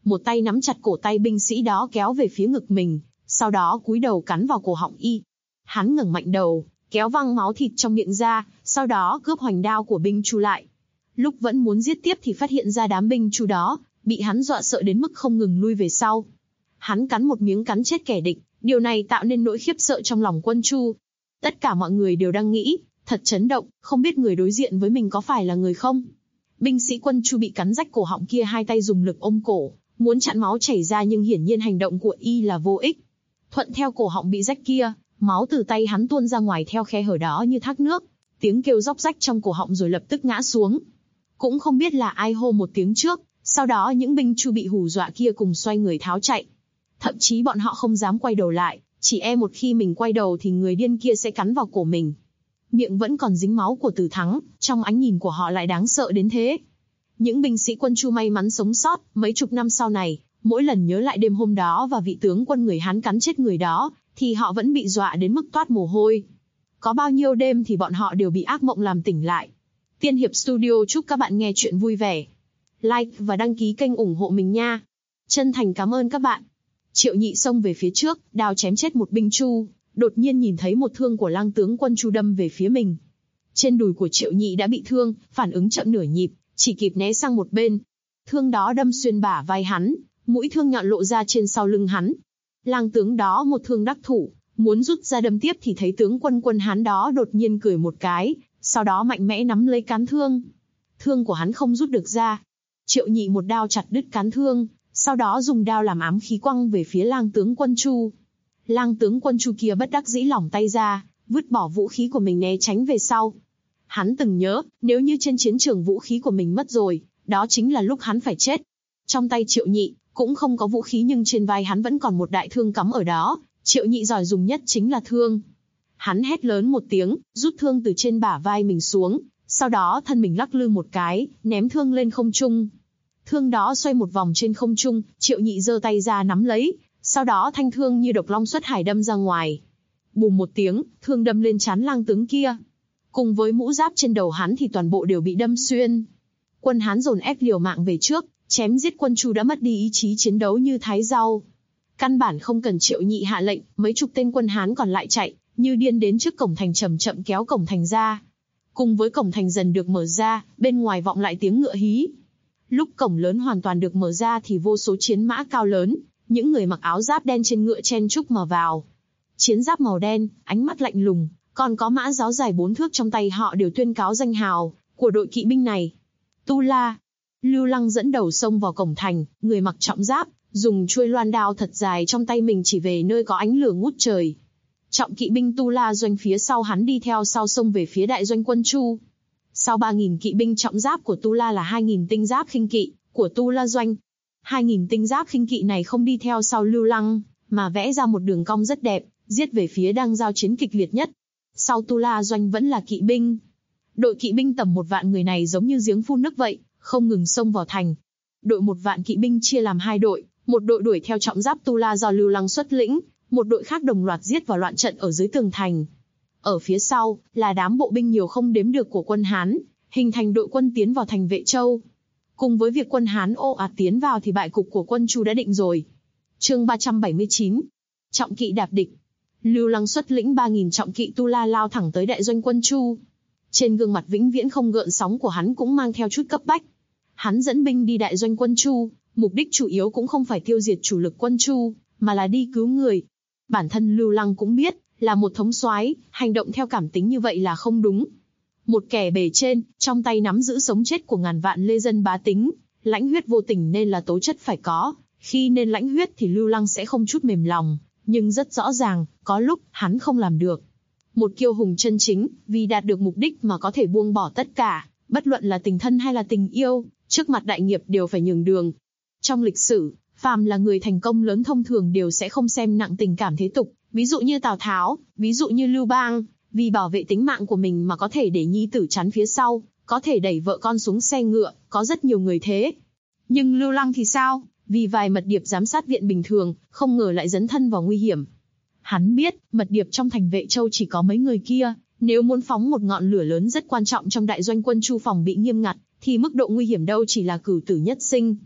một tay nắm chặt cổ tay binh sĩ đó kéo về phía ngực mình, sau đó cúi đầu cắn vào cổ họng y. Hắn ngẩng mạnh đầu, kéo văng máu thịt trong miệng ra, sau đó cướp hoành đao của binh Chu lại. Lúc vẫn muốn giết tiếp thì phát hiện ra đám binh Chu đó bị hắn dọa sợ đến mức không ngừng lui về sau. Hắn cắn một miếng cắn chết kẻ địch, điều này tạo nên nỗi khiếp sợ trong lòng quân Chu. Tất cả mọi người đều đang nghĩ, thật chấn động, không biết người đối diện với mình có phải là người không. Binh sĩ quân Chu bị cắn rách cổ họng kia hai tay dùng lực ôm cổ, muốn chặn máu chảy ra nhưng hiển nhiên hành động của y là vô ích. Thuận theo cổ họng bị rách kia, máu từ tay hắn tuôn ra ngoài theo khe hở đó như thác nước, tiếng kêu róc rách trong cổ họng rồi lập tức ngã xuống. Cũng không biết là ai hô một tiếng trước, sau đó những binh Chu bị hù dọa kia cùng xoay người tháo chạy. Thậm chí bọn họ không dám quay đầu lại, chỉ e một khi mình quay đầu thì người điên kia sẽ cắn vào cổ mình. Miệng vẫn còn dính máu của Từ Thắng, trong ánh nhìn của họ lại đáng sợ đến thế. Những binh sĩ quân Chu may mắn sống sót, mấy chục năm sau này, mỗi lần nhớ lại đêm hôm đó và vị tướng quân người Hán cắn chết người đó, thì họ vẫn bị dọa đến mức toát mồ hôi. Có bao nhiêu đêm thì bọn họ đều bị ác mộng làm tỉnh lại. Tiên Hiệp Studio chúc các bạn nghe chuyện vui vẻ. Like và đăng ký kênh ủng hộ mình nha. Chân thành cảm ơn các bạn. Triệu Nhị xông về phía trước, đao chém chết một binh Chu, đột nhiên nhìn thấy một thương của Lang tướng quân Chu đâm về phía mình. Trên đùi của Triệu Nhị đã bị thương, phản ứng chậm nửa nhịp, chỉ kịp né sang một bên. Thương đó đâm xuyên bả vai hắn, mũi thương nhọn lộ ra trên sau lưng hắn. Lang tướng đó một thương đắc thủ, muốn rút ra đâm tiếp thì thấy tướng quân Hán đó đột nhiên cười một cái, sau đó mạnh mẽ nắm lấy cán thương. Thương của hắn không rút được ra. Triệu Nhị một đao chặt đứt cán thương, sau đó dùng đao làm ám khí quăng về phía Lang tướng quân Chu. Lang tướng quân Chu kia bất đắc dĩ lỏng tay ra, vứt bỏ vũ khí của mình né tránh về sau. Hắn từng nhớ, nếu như trên chiến trường vũ khí của mình mất rồi, đó chính là lúc hắn phải chết. Trong tay Triệu Nhị cũng không có vũ khí nhưng trên vai hắn vẫn còn một đại thương cắm ở đó. Triệu Nhị giỏi dùng nhất chính là thương. Hắn hét lớn một tiếng, rút thương từ trên bả vai mình xuống, sau đó thân mình lắc lư một cái, ném thương lên không trung. Thương đó xoay một vòng trên không trung, Triệu Nhị giơ tay ra nắm lấy, sau đó thanh thương như độc long xuất hải đâm ra ngoài. Bùm một tiếng, thương đâm lên trán Lang tướng kia. Cùng với mũ giáp trên đầu hắn thì toàn bộ đều bị đâm xuyên. Quân Hán dồn ép liều mạng về trước, chém giết quân Chu đã mất đi ý chí chiến đấu như thái rau. Căn bản không cần Triệu Nhị hạ lệnh, mấy chục tên quân Hán còn lại chạy, như điên đến trước cổng thành chậm chậm kéo cổng thành ra. Cùng với cổng thành dần được mở ra, bên ngoài vọng lại tiếng ngựa hí. Lúc cổng lớn hoàn toàn được mở ra thì vô số chiến mã cao lớn, những người mặc áo giáp đen trên ngựa chen chúc mà vào. Chiến giáp màu đen, ánh mắt lạnh lùng, còn có mã giáo dài 4 thước trong tay họ đều tuyên cáo danh hào của đội kỵ binh này. Tu La. Lưu Lăng dẫn đầu xông vào cổng thành, người mặc trọng giáp, dùng chuôi loan đao thật dài trong tay mình chỉ về nơi có ánh lửa ngút trời. Trọng kỵ binh Tu La doanh phía sau hắn đi theo sau xông về phía đại doanh quân Chu. Sau 3.000 kỵ binh trọng giáp của Tu La là 2.000 tinh giáp khinh kỵ của Tu La doanh. 2.000 tinh giáp khinh kỵ này không đi theo sau Lưu Lăng, mà vẽ ra một đường cong rất đẹp, giết về phía đang giao chiến kịch liệt nhất. Sau Tu La doanh vẫn là kỵ binh. Đội kỵ binh tầm 1 vạn người này giống như giếng phun nước vậy, không ngừng xông vào thành. Đội 1 vạn kỵ binh chia làm 2 đội, một đội đuổi theo trọng giáp Tu La do Lưu Lăng xuất lĩnh, một đội khác đồng loạt giết vào loạn trận ở dưới tường thành. Ở phía sau là đám bộ binh nhiều không đếm được của quân Hán, hình thành đội quân tiến vào thành Vệ Châu. Cùng với việc quân Hán ồ ạt tiến vào thì bại cục của quân Chu đã định rồi. Chương 379. Trọng kỵ đạp địch. Lưu Lăng xuất lĩnh 3.000 trọng kỵ Tu La lao thẳng tới đại doanh quân Chu. Trên gương mặt vĩnh viễn không gợn sóng của hắn cũng mang theo chút cấp bách. Hắn dẫn binh đi đại doanh quân Chu, mục đích chủ yếu cũng không phải tiêu diệt chủ lực quân Chu, mà là đi cứu người. Bản thân Lưu Lăng cũng biết, là một thống soái, hành động theo cảm tính như vậy là không đúng. Một kẻ bề trên, trong tay nắm giữ sống chết của ngàn vạn lê dân bá tính, lãnh huyết vô tình nên là tố chất phải có. Khi nên lãnh huyết thì Lưu Lăng sẽ không chút mềm lòng, nhưng rất rõ ràng, có lúc hắn không làm được. Một kiêu hùng chân chính, vì đạt được mục đích mà có thể buông bỏ tất cả, bất luận là tình thân hay là tình yêu, trước mặt đại nghiệp đều phải nhường đường. Trong lịch sử, phàm là người thành công lớn thông thường đều sẽ không xem nặng tình cảm thế tục, ví dụ như Tào Tháo, ví dụ như Lưu Bang, vì bảo vệ tính mạng của mình mà có thể để nhi tử chắn phía sau, có thể đẩy vợ con xuống xe ngựa, có rất nhiều người thế. Nhưng Lưu Lăng thì sao? Vì vài mật điệp giám sát viện bình thường, không ngờ lại dấn thân vào nguy hiểm. Hắn biết, mật điệp trong thành Vệ Châu chỉ có mấy người kia, nếu muốn phóng một ngọn lửa lớn rất quan trọng trong đại doanh quân Chu phòng bị nghiêm ngặt, thì mức độ nguy hiểm đâu chỉ là cửu tử nhất sinh.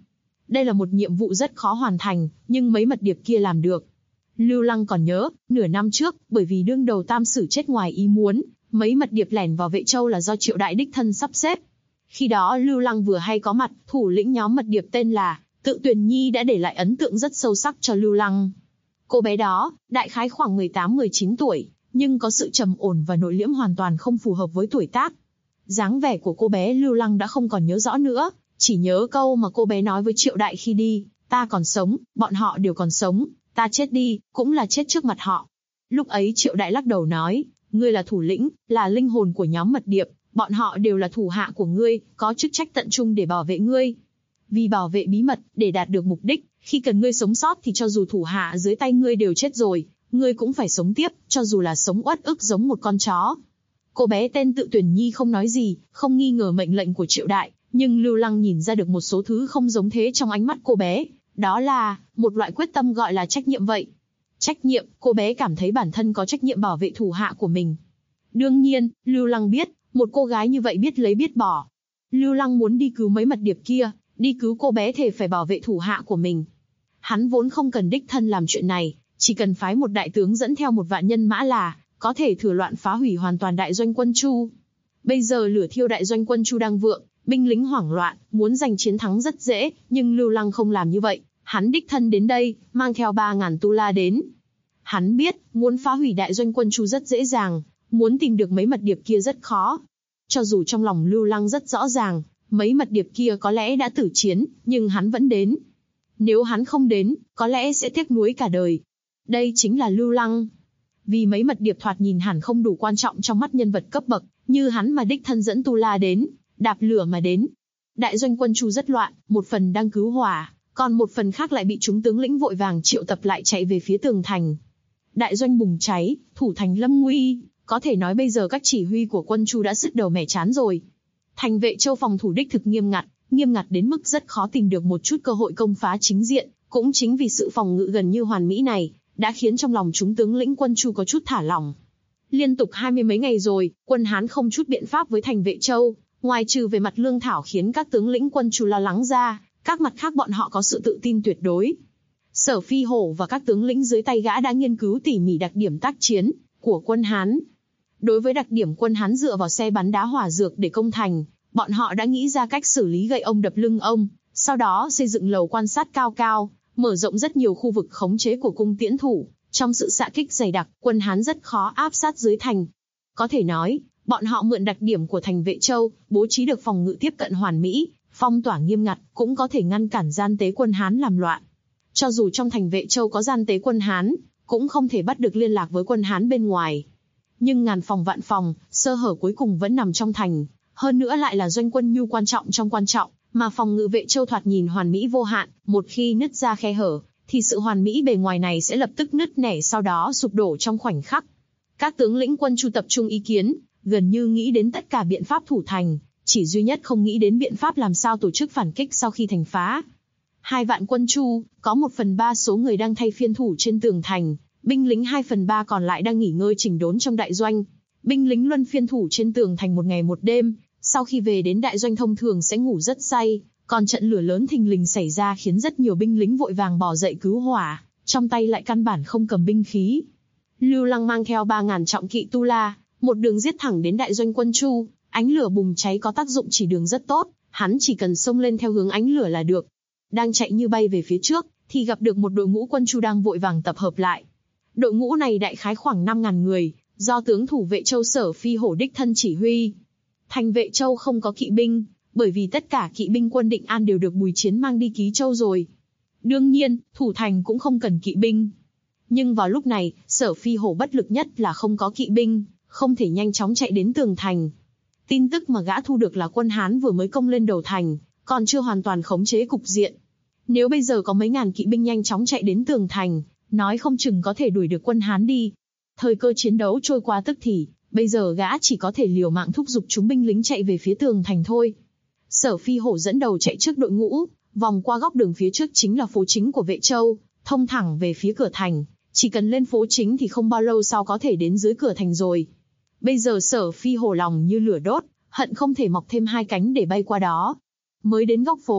Đây là một nhiệm vụ rất khó hoàn thành, nhưng mấy mật điệp kia làm được. Lưu Lăng còn nhớ, nửa năm trước, bởi vì đương đầu Tam Sử chết ngoài ý muốn, mấy mật điệp lẻn vào Vệ Châu là do Triệu Đại đích thân sắp xếp. Khi đó Lưu Lăng vừa hay có mặt, thủ lĩnh nhóm mật điệp tên là Tự Tuyền Nhi đã để lại ấn tượng rất sâu sắc cho Lưu Lăng. Cô bé đó, đại khái khoảng 18-19 tuổi, nhưng có sự trầm ổn và nội liễm hoàn toàn không phù hợp với tuổi tác. Dáng vẻ của cô bé Lưu Lăng đã không còn nhớ rõ nữa, chỉ nhớ câu mà cô bé nói với Triệu Đại khi đi, ta còn sống, bọn họ đều còn sống, ta chết đi, cũng là chết trước mặt họ. Lúc ấy Triệu Đại lắc đầu nói, ngươi là thủ lĩnh, là linh hồn của nhóm mật điệp, bọn họ đều là thủ hạ của ngươi, có chức trách tận trung để bảo vệ ngươi. Vì bảo vệ bí mật, để đạt được mục đích, khi cần ngươi sống sót thì cho dù thủ hạ dưới tay ngươi đều chết rồi, ngươi cũng phải sống tiếp, cho dù là sống uất ức giống một con chó. Cô bé tên Tự Tuyền Nhi không nói gì, không nghi ngờ mệnh lệnh của Triệu Đại, nhưng Lưu Lăng nhìn ra được một số thứ không giống thế trong ánh mắt cô bé, đó là một loại quyết tâm gọi là trách nhiệm vậy. Trách nhiệm, cô bé cảm thấy bản thân có trách nhiệm bảo vệ thủ hạ của mình. Đương nhiên, Lưu Lăng biết, một cô gái như vậy biết lấy biết bỏ. Lưu Lăng muốn đi cứu mấy mật điệp kia, đi cứu cô bé thề phải bảo vệ thủ hạ của mình. Hắn vốn không cần đích thân làm chuyện này, chỉ cần phái một đại tướng dẫn theo một vạn nhân mã là có thể thừa loạn phá hủy hoàn toàn đại doanh quân Chu. Bây giờ lửa thiêu đại doanh quân Chu đang vượng, binh lính hoảng loạn, muốn giành chiến thắng rất dễ, nhưng Lưu Lăng không làm như vậy. Hắn đích thân đến đây, mang theo 3.000 tu la đến. Hắn biết, muốn phá hủy đại doanh quân Chu rất dễ dàng, muốn tìm được mấy mật điệp kia rất khó. Cho dù trong lòng Lưu Lăng rất rõ ràng, mấy mật điệp kia có lẽ đã tử chiến, nhưng hắn vẫn đến. Nếu hắn không đến, có lẽ sẽ tiếc nuối cả đời. Đây chính là Lưu Lăng. Vì mấy mật điệp thoạt nhìn hẳn không đủ quan trọng trong mắt nhân vật cấp bậc, như hắn mà đích thân dẫn tu la đến, đạp lửa mà đến. Đại doanh quân Chu rất loạn, một phần đang cứu hỏa, còn một phần khác lại bị chúng tướng lĩnh vội vàng triệu tập lại chạy về phía tường thành. Đại doanh bùng cháy, thủ thành lâm nguy, có thể nói bây giờ các chỉ huy của quân Chu đã sứt đầu mẻ trán rồi. Thành Vệ Châu phòng thủ đích thực nghiêm ngặt đến mức rất khó tìm được một chút cơ hội công phá chính diện, cũng chính vì sự phòng ngự gần như hoàn mỹ này, đã khiến trong lòng chúng tướng lĩnh quân Chu có chút thả lỏng. Liên tục 20 mấy ngày rồi, quân Hán không chút biện pháp với Thành Vệ Châu, ngoài trừ về mặt lương thảo khiến các tướng lĩnh quân Chu lo lắng ra, các mặt khác bọn họ có sự tự tin tuyệt đối. Sở Phi Hổ và các tướng lĩnh dưới tay gã đã nghiên cứu tỉ mỉ đặc điểm tác chiến của quân Hán. Đối với đặc điểm quân Hán dựa vào xe bắn đá hỏa dược để công thành, bọn họ đã nghĩ ra cách xử lý gậy ông đập lưng ông, sau đó xây dựng lầu quan sát cao cao, mở rộng rất nhiều khu vực khống chế của cung tiễn thủ. Trong sự xạ kích dày đặc, quân Hán rất khó áp sát dưới thành. Có thể nói, bọn họ mượn đặc điểm của Thành Vệ Châu, bố trí được phòng ngự tiếp cận hoàn mỹ, phong tỏa nghiêm ngặt, cũng có thể ngăn cản gian tế quân Hán làm loạn. Cho dù trong Thành Vệ Châu có gian tế quân Hán, cũng không thể bắt được liên lạc với quân Hán bên ngoài. Nhưng ngàn phòng vạn phòng, sơ hở cuối cùng vẫn nằm trong thành, hơn nữa lại là doanh quân Nhu quan trọng trong quan trọng, mà phòng ngự Vệ Châu thoạt nhìn hoàn mỹ vô hạn, một khi nứt ra khe hở, thì sự hoàn mỹ bề ngoài này sẽ lập tức nứt nẻ sau đó sụp đổ trong khoảnh khắc. Các tướng lĩnh quân Chu tập trung ý kiến, gần như nghĩ đến tất cả biện pháp thủ thành, chỉ duy nhất không nghĩ đến biện pháp làm sao tổ chức phản kích sau khi thành phá. 2 vạn quân Chu, có 1/3 số người đang thay phiên thủ trên tường thành, binh lính 2/3 còn lại đang nghỉ ngơi chỉnh đốn trong đại doanh. Binh lính luân phiên thủ trên tường thành một ngày một đêm, sau khi về đến đại doanh thông thường sẽ ngủ rất say, còn trận lửa lớn thình lình xảy ra khiến rất nhiều binh lính vội vàng bò dậy cứu hỏa, trong tay lại căn bản không cầm binh khí. Lưu Lăng mang theo 3.000 trọng kỵ tu la, một đường giết thẳng đến đại doanh quân Chu, ánh lửa bùng cháy có tác dụng chỉ đường rất tốt, hắn chỉ cần xông lên theo hướng ánh lửa là được. Đang chạy như bay về phía trước, thì gặp được một đội ngũ quân Chu đang vội vàng tập hợp lại. Đội ngũ này đại khái khoảng 5.000 người, do tướng thủ Vệ Châu Sở Phi Hổ đích thân chỉ huy. Thành Vệ Châu không có kỵ binh, bởi vì tất cả kỵ binh quân Định An đều được Bùi Chiến mang đi Ký Châu rồi. Đương nhiên, thủ thành cũng không cần kỵ binh. Nhưng vào lúc này, Sở Phi Hổ bất lực nhất là không có kỵ binh, không thể nhanh chóng chạy đến tường thành. Tin tức mà gã thu được là quân Hán vừa mới công lên đầu thành, còn chưa hoàn toàn khống chế cục diện. Nếu bây giờ có mấy ngàn kỵ binh nhanh chóng chạy đến tường thành, nói không chừng có thể đuổi được quân Hán đi. Thời cơ chiến đấu trôi qua tức thì, bây giờ gã chỉ có thể liều mạng thúc giục chúng binh lính chạy về phía tường thành thôi. Sở Phi Hổ dẫn đầu chạy trước đội ngũ, vòng qua góc đường phía trước chính là phố chính của Vệ Châu, thông thẳng về phía cửa thành. Chỉ cần lên phố chính thì không bao lâu sau có thể đến dưới cửa thành rồi. Bây giờ Sở Phi Hổ lòng như lửa đốt, hận không thể mọc thêm 2 cánh để bay qua đó. Mới đến góc phố,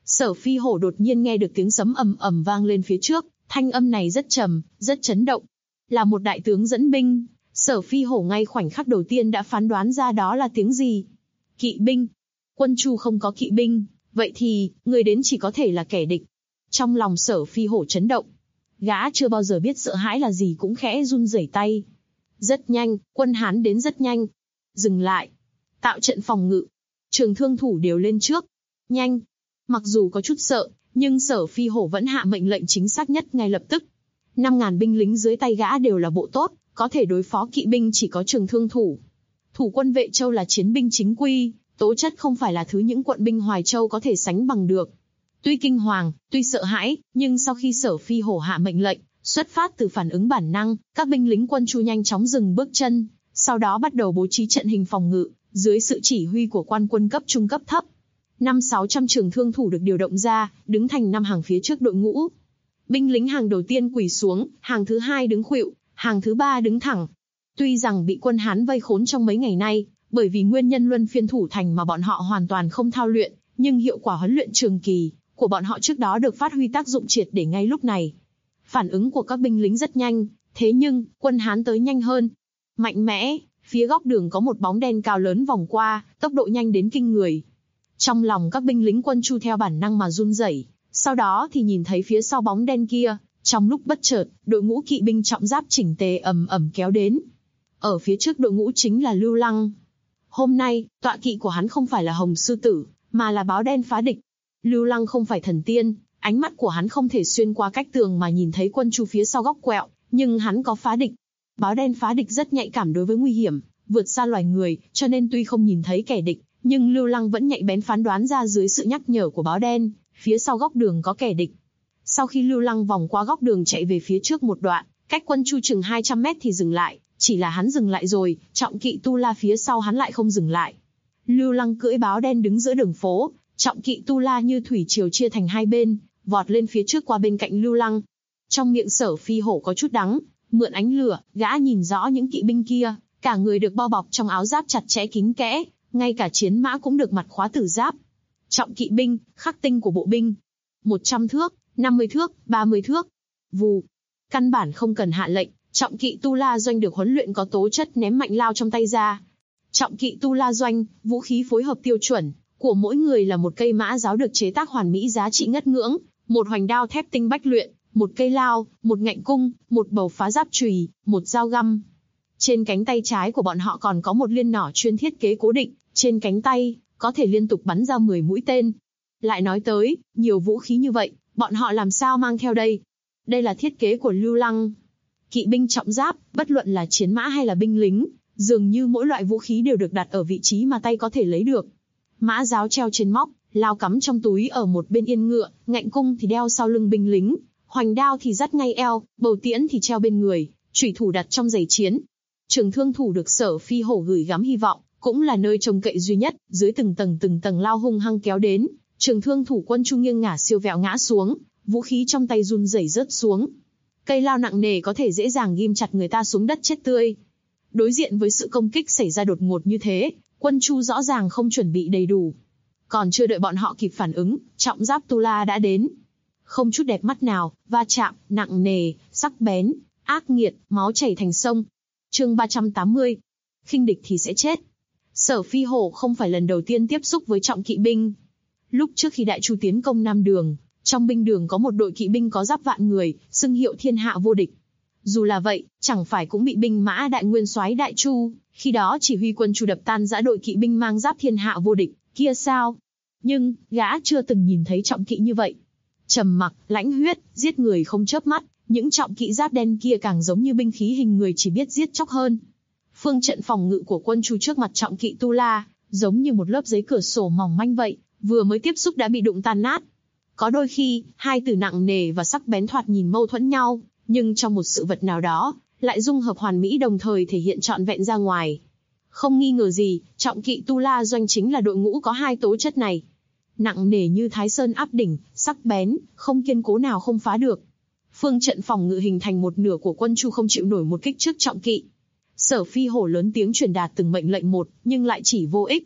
Sở Phi Hổ đột nhiên nghe được tiếng sấm ầm ầm vang lên phía trước, thanh âm này rất trầm, rất chấn động. Là một đại tướng dẫn binh, Sở Phi Hổ ngay khoảnh khắc đầu tiên đã phán đoán ra đó là tiếng gì. Kỵ binh. Quân Chu không có kỵ binh, vậy thì, người đến chỉ có thể là kẻ địch. Trong lòng Sở Phi Hổ chấn động. Gã chưa bao giờ biết sợ hãi là gì cũng khẽ run rẩy tay. Rất nhanh, quân Hán đến rất nhanh. Dừng lại. Tạo trận phòng ngự. Trường thương thủ đều lên trước. Nhanh. Mặc dù có chút sợ, nhưng Sở Phi Hổ vẫn hạ mệnh lệnh chính xác nhất ngay lập tức. 5.000 binh lính dưới tay gã đều là bộ tốt, có thể đối phó kỵ binh chỉ có trường thương thủ. Thủ quân Vệ Châu là chiến binh chính quy, tố chất không phải là thứ những quận binh Hoài Châu có thể sánh bằng được. Tuy kinh hoàng, tuy sợ hãi, nhưng sau khi Sở Phi Hổ hạ mệnh lệnh, xuất phát từ phản ứng bản năng, các binh lính quân Chu nhanh chóng dừng bước chân, sau đó bắt đầu bố trí trận hình phòng ngự, dưới sự chỉ huy của quan quân cấp trung cấp thấp. 500-600 trường thương thủ được điều động ra, đứng thành 5 hàng phía trước đội ngũ. Binh lính hàng đầu tiên quỳ xuống, hàng thứ 2 đứng khuỵu, hàng thứ 3 đứng thẳng. Tuy rằng bị quân Hán vây khốn trong mấy ngày nay, bởi vì nguyên nhân luân phiên thủ thành mà bọn họ hoàn toàn không thao luyện, nhưng hiệu quả huấn luyện trường kỳ của bọn họ trước đó được phát huy tác dụng triệt để ngay lúc này. Phản ứng của các binh lính rất nhanh, thế nhưng, quân Hán tới nhanh hơn. Mạnh mẽ, phía góc đường có một bóng đen cao lớn vòng qua, tốc độ nhanh đến kinh người. Trong lòng các binh lính quân Chu theo bản năng mà run rẩy, sau đó thì nhìn thấy phía sau bóng đen kia, trong lúc bất chợt, đội ngũ kỵ binh trọng giáp chỉnh tề ầm ầm kéo đến. Ở phía trước đội ngũ chính là Lưu Lăng. Hôm nay, tọa kỵ của hắn không phải là Hồng Sư Tử, mà là báo đen phá địch. Lưu Lăng không phải thần tiên, ánh mắt của hắn không thể xuyên qua cách tường mà nhìn thấy quân Chu phía sau góc quẹo, nhưng hắn có phá địch. Báo đen phá địch rất nhạy cảm đối với nguy hiểm, vượt xa loài người, cho nên tuy không nhìn thấy kẻ địch, nhưng Lưu Lăng vẫn nhạy bén phán đoán ra dưới sự nhắc nhở của báo đen, phía sau góc đường có kẻ địch. Sau khi Lưu Lăng vòng qua góc đường chạy về phía trước một đoạn, cách quân Chu chừng 200 mét thì dừng lại, chỉ là hắn dừng lại rồi, trọng kỵ Tu La phía sau hắn lại không dừng lại. Lưu Lăng cưỡi báo đen đứng giữa đường phố, trọng kỵ Tu La như thủy triều chia thành hai bên, vọt lên phía trước qua bên cạnh Lưu Lăng. Trong miệng Sở Phi Hổ có chút đắng, mượn ánh lửa, gã nhìn rõ những kỵ binh kia, cả người được bao bọc trong áo giáp chặt chẽ kín kẽ, ngay cả chiến mã cũng được mặt khóa tử giáp. Trọng kỵ binh, khắc tinh của bộ binh. 100 thước, 50 thước, 30 thước. Vù. Căn bản không cần hạ lệnh, trọng kỵ Tu La Doanh được huấn luyện có tố chất ném mạnh lao trong tay ra. Trọng kỵ Tu La Doanh, vũ khí phối hợp tiêu chuẩn của mỗi người là một cây mã giáo được chế tác hoàn mỹ giá trị ngất ngưỡng, một hoành đao thép tinh bách luyện, một cây lao, một ngạnh cung, một bầu phá giáp chùy, một dao găm. Trên cánh tay trái của bọn họ còn có một liên nỏ chuyên thiết kế cố định, trên cánh tay có thể liên tục bắn ra 10 mũi tên. Lại nói tới, nhiều vũ khí như vậy, bọn họ làm sao mang theo đây? Đây là thiết kế của Lưu Lăng. Kỵ binh trọng giáp, bất luận là chiến mã hay là binh lính, dường như mỗi loại vũ khí đều được đặt ở vị trí mà tay có thể lấy được. Mã giáo treo trên móc, lao cắm trong túi ở một bên yên ngựa, ngạnh cung thì đeo sau lưng binh lính, hoành đao thì dắt ngay eo, bầu tiễn thì treo bên người, chủy thủ đặt trong giày chiến. Trường thương thủ được Sở Phi Hổ gửi gắm hy vọng, cũng là nơi trông cậy duy nhất, dưới từng tầng lao hung hăng kéo đến, trường thương thủ quân Chu nghiêng ngả siêu vẹo ngã xuống, vũ khí trong tay run rẩy rớt xuống. Cây lao nặng nề có thể dễ dàng ghim chặt người ta xuống đất chết tươi. Đối diện với sự công kích xảy ra đột ngột như thế, quân Chu rõ ràng không chuẩn bị đầy đủ. Còn chưa đợi bọn họ kịp phản ứng, trọng giáp Tu La đã đến. Không chút đẹp mắt nào, va chạm, nặng nề, sắc bén, ác nghiệt, máu chảy thành sông. Chương 380. Khinh địch thì sẽ chết. Sở Phi Hổ không phải lần đầu tiên tiếp xúc với trọng kỵ binh. Lúc trước khi Đại Chu tiến công Nam Đường, trong binh đường có một đội kỵ binh có giáp vạn người, xưng hiệu thiên hạ vô địch. Dù là vậy, chẳng phải cũng bị binh mã Đại Nguyên soái Đại Chu, khi đó chỉ huy quân Chu đập tan dã đội kỵ binh mang giáp thiên hạ vô địch kia sao? Nhưng gã chưa từng nhìn thấy trọng kỵ như vậy. Trầm mặc, lãnh huyết, giết người không chớp mắt, những trọng kỵ giáp đen kia càng giống như binh khí hình người chỉ biết giết chóc hơn. Phương trận phòng ngự của quân Chu trước mặt trọng kỵ Tu La, giống như một lớp giấy cửa sổ mỏng manh vậy, vừa mới tiếp xúc đã bị đụng tan nát. Có đôi khi, hai từ nặng nề và sắc bén thoạt nhìn mâu thuẫn nhau, nhưng trong một sự vật nào đó, lại dung hợp hoàn mỹ đồng thời thể hiện trọn vẹn ra ngoài. Không nghi ngờ gì, trọng kỵ Tu La Doanh chính là đội ngũ có hai tố chất này. Nặng nề như Thái Sơn áp đỉnh, sắc bén, không kiên cố nào không phá được. Phương trận phòng ngự hình thành một nửa của quân Chu không chịu nổi một kích trước trọng kỵ. Sở Phi Hổ lớn tiếng truyền đạt từng mệnh lệnh một, nhưng lại chỉ vô ích.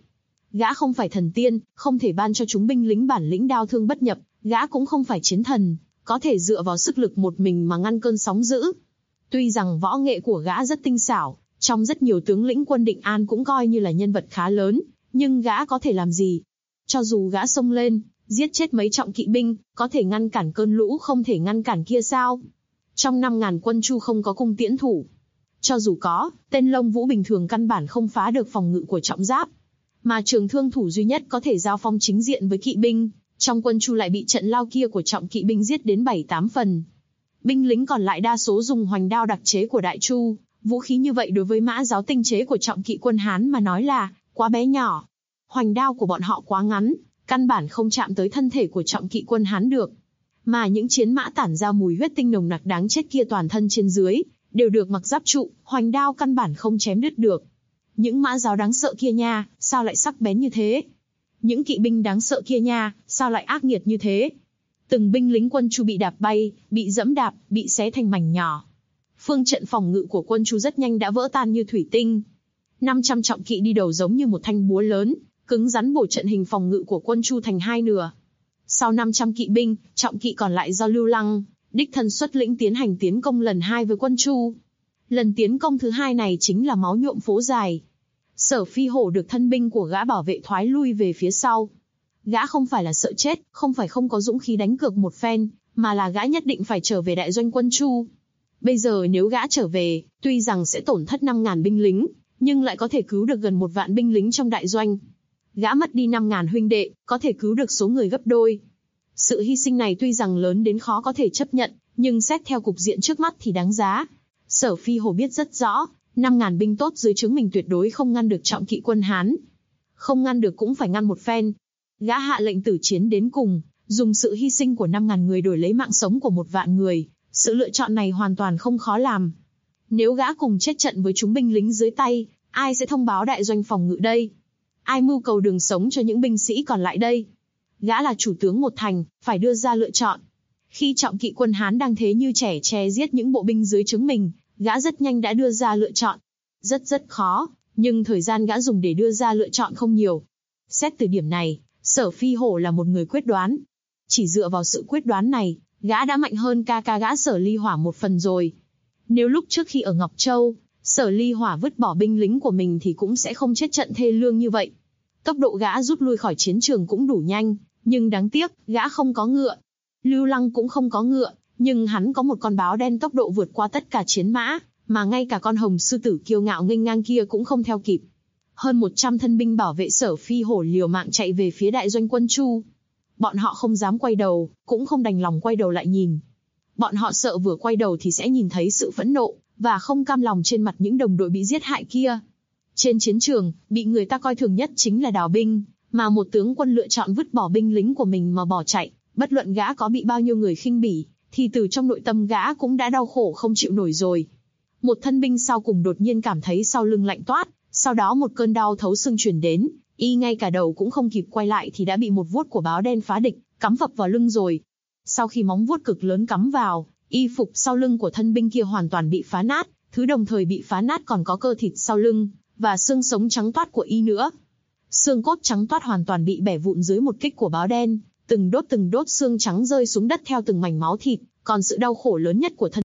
Gã không phải thần tiên, không thể ban cho chúng binh lính bản lĩnh đao thương bất nhập, gã cũng không phải chiến thần, có thể dựa vào sức lực một mình mà ngăn cơn sóng dữ. Tuy rằng võ nghệ của gã rất tinh xảo, trong rất nhiều tướng lĩnh quân Định An cũng coi như là nhân vật khá lớn, nhưng gã có thể làm gì? Cho dù gã xông lên, giết chết mấy trọng kỵ binh, có thể ngăn cản cơn lũ không thể ngăn cản kia sao? Trong 5.000 quân Chu không có cung tiễn thủ. Cho dù có, tên Lông Vũ bình thường căn bản không phá được phòng ngự của trọng giáp. Mà trường thương thủ duy nhất có thể giao phong chính diện với kỵ binh, trong quân Chu lại bị trận lao kia của trọng kỵ binh giết đến 7-8 phần. Binh lính còn lại đa số dùng hoành đao đặc chế của Đại Chu, vũ khí như vậy đối với mã giáo tinh chế của trọng kỵ quân Hán mà nói là quá bé nhỏ. Hoành đao của bọn họ quá ngắn, căn bản không chạm tới thân thể của trọng kỵ quân Hán được. Mà những chiến mã tản ra mùi huyết tinh nồng nặc đáng chết kia toàn thân trên dưới đều được mặc giáp trụ, hoành đao căn bản không chém đứt được. Những mã giáo đáng sợ kia nha, sao lại sắc bén như thế? Những kỵ binh đáng sợ kia nha, sao lại ác nghiệt như thế? Từng binh lính quân Chu bị đạp bay, bị dẫm đạp, bị xé thành mảnh nhỏ. Phương trận phòng ngự của quân Chu rất nhanh đã vỡ tan như thủy tinh. 500 trọng kỵ đi đầu giống như một thanh búa lớn, cứng rắn bổ trận hình phòng ngự của quân Chu thành hai nửa. Sau 500 kỵ binh, trọng kỵ còn lại do Lưu Lăng đích thân xuất lĩnh tiến hành tiến công lần 2 với quân Chu. Lần tiến công thứ 2 này chính là máu nhuộm phố dài. Sở Phi Hổ được thân binh của gã bảo vệ thoái lui về phía sau. Gã không phải là sợ chết, không phải không có dũng khí đánh cược một phen, mà là gã nhất định phải trở về đại doanh quân Chu. Bây giờ nếu gã trở về, tuy rằng sẽ tổn thất 5.000 binh lính, nhưng lại có thể cứu được gần 1 vạn binh lính trong đại doanh. Gã mất đi 5.000 huynh đệ, có thể cứu được số người gấp đôi. Sự hy sinh này tuy rằng lớn đến khó có thể chấp nhận, nhưng xét theo cục diện trước mắt thì đáng giá. Sở Phi Hổ biết rất rõ, 5.000 binh tốt dưới trướng mình tuyệt đối không ngăn được trọng kỵ quân Hán. Không ngăn được cũng phải ngăn một phen. Gã hạ lệnh tử chiến đến cùng, dùng sự hy sinh của 5.000 người đổi lấy mạng sống của 1 vạn người. Sự lựa chọn này hoàn toàn không khó làm. Nếu gã cùng chết trận với chúng binh lính dưới tay, ai sẽ thông báo đại doanh phòng ngự đây? Ai mưu cầu đường sống cho những binh sĩ còn lại đây? Gã là chủ tướng một thành, phải đưa ra lựa chọn. Khi trọng kỵ quân Hán đang thế như trẻ tre giết những bộ binh dưới trướng mình, gã rất nhanh đã đưa ra lựa chọn. Rất khó, nhưng thời gian gã dùng để đưa ra lựa chọn không nhiều. Xét từ điểm này, Sở Phi Hổ là một người quyết đoán. Chỉ dựa vào sự quyết đoán này, gã đã mạnh hơn ca gã Sở Ly Hỏa một phần rồi. Nếu lúc trước khi ở Ngọc Châu, Sở Ly Hỏa vứt bỏ binh lính của mình thì cũng sẽ không chết trận thê lương như vậy. Tốc độ gã rút lui khỏi chiến trường cũng đủ nhanh, nhưng đáng tiếc, gã không có ngựa. Lưu Lăng cũng không có ngựa, nhưng hắn có một con báo đen tốc độ vượt qua tất cả chiến mã, mà ngay cả con hồng sư tử kiêu ngạo nghênh ngang kia cũng không theo kịp. Hơn 100 thân binh bảo vệ Sở Phi Hổ liều mạng chạy về phía đại doanh quân Chu. Bọn họ không dám quay đầu, cũng không đành lòng quay đầu lại nhìn. Bọn họ sợ vừa quay đầu thì sẽ nhìn thấy sự phẫn nộ và không cam lòng trên mặt những đồng đội bị giết hại kia. Trên chiến trường, bị người ta coi thường nhất chính là đào binh, mà một tướng quân lựa chọn vứt bỏ binh lính của mình mà bỏ chạy, bất luận gã có bị bao nhiêu người khinh bỉ, thì từ trong nội tâm gã cũng đã đau khổ không chịu nổi rồi. Một thân binh sau cùng đột nhiên cảm thấy sau lưng lạnh toát, sau đó một cơn đau thấu xương truyền đến, y ngay cả đầu cũng không kịp quay lại thì đã bị một vuốt của báo đen phá địch, cắm phập vào lưng rồi. Sau khi móng vuốt cực lớn cắm vào, y phục sau lưng của thân binh kia hoàn toàn bị phá nát, thứ đồng thời bị phá nát còn có cơ thịt sau lưng, và xương sống trắng toát của y nữa. Xương cốt trắng toát hoàn toàn bị bẻ vụn dưới một kích của báo đen, từng đốt xương trắng rơi xuống đất theo từng mảnh máu thịt, còn sự đau khổ lớn nhất của thân.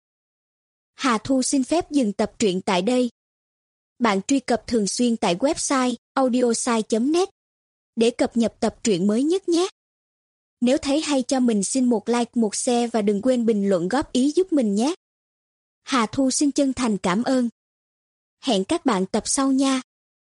Hà Thu xin phép dừng tập truyện tại đây. Bạn truy cập thường xuyên tại website audiosai.net để cập nhật tập truyện mới nhất nhé. Nếu thấy hay cho mình xin một like, một share và đừng quên bình luận góp ý giúp mình nhé. Hà Thu xin chân thành cảm ơn. Hẹn các bạn tập sau nha.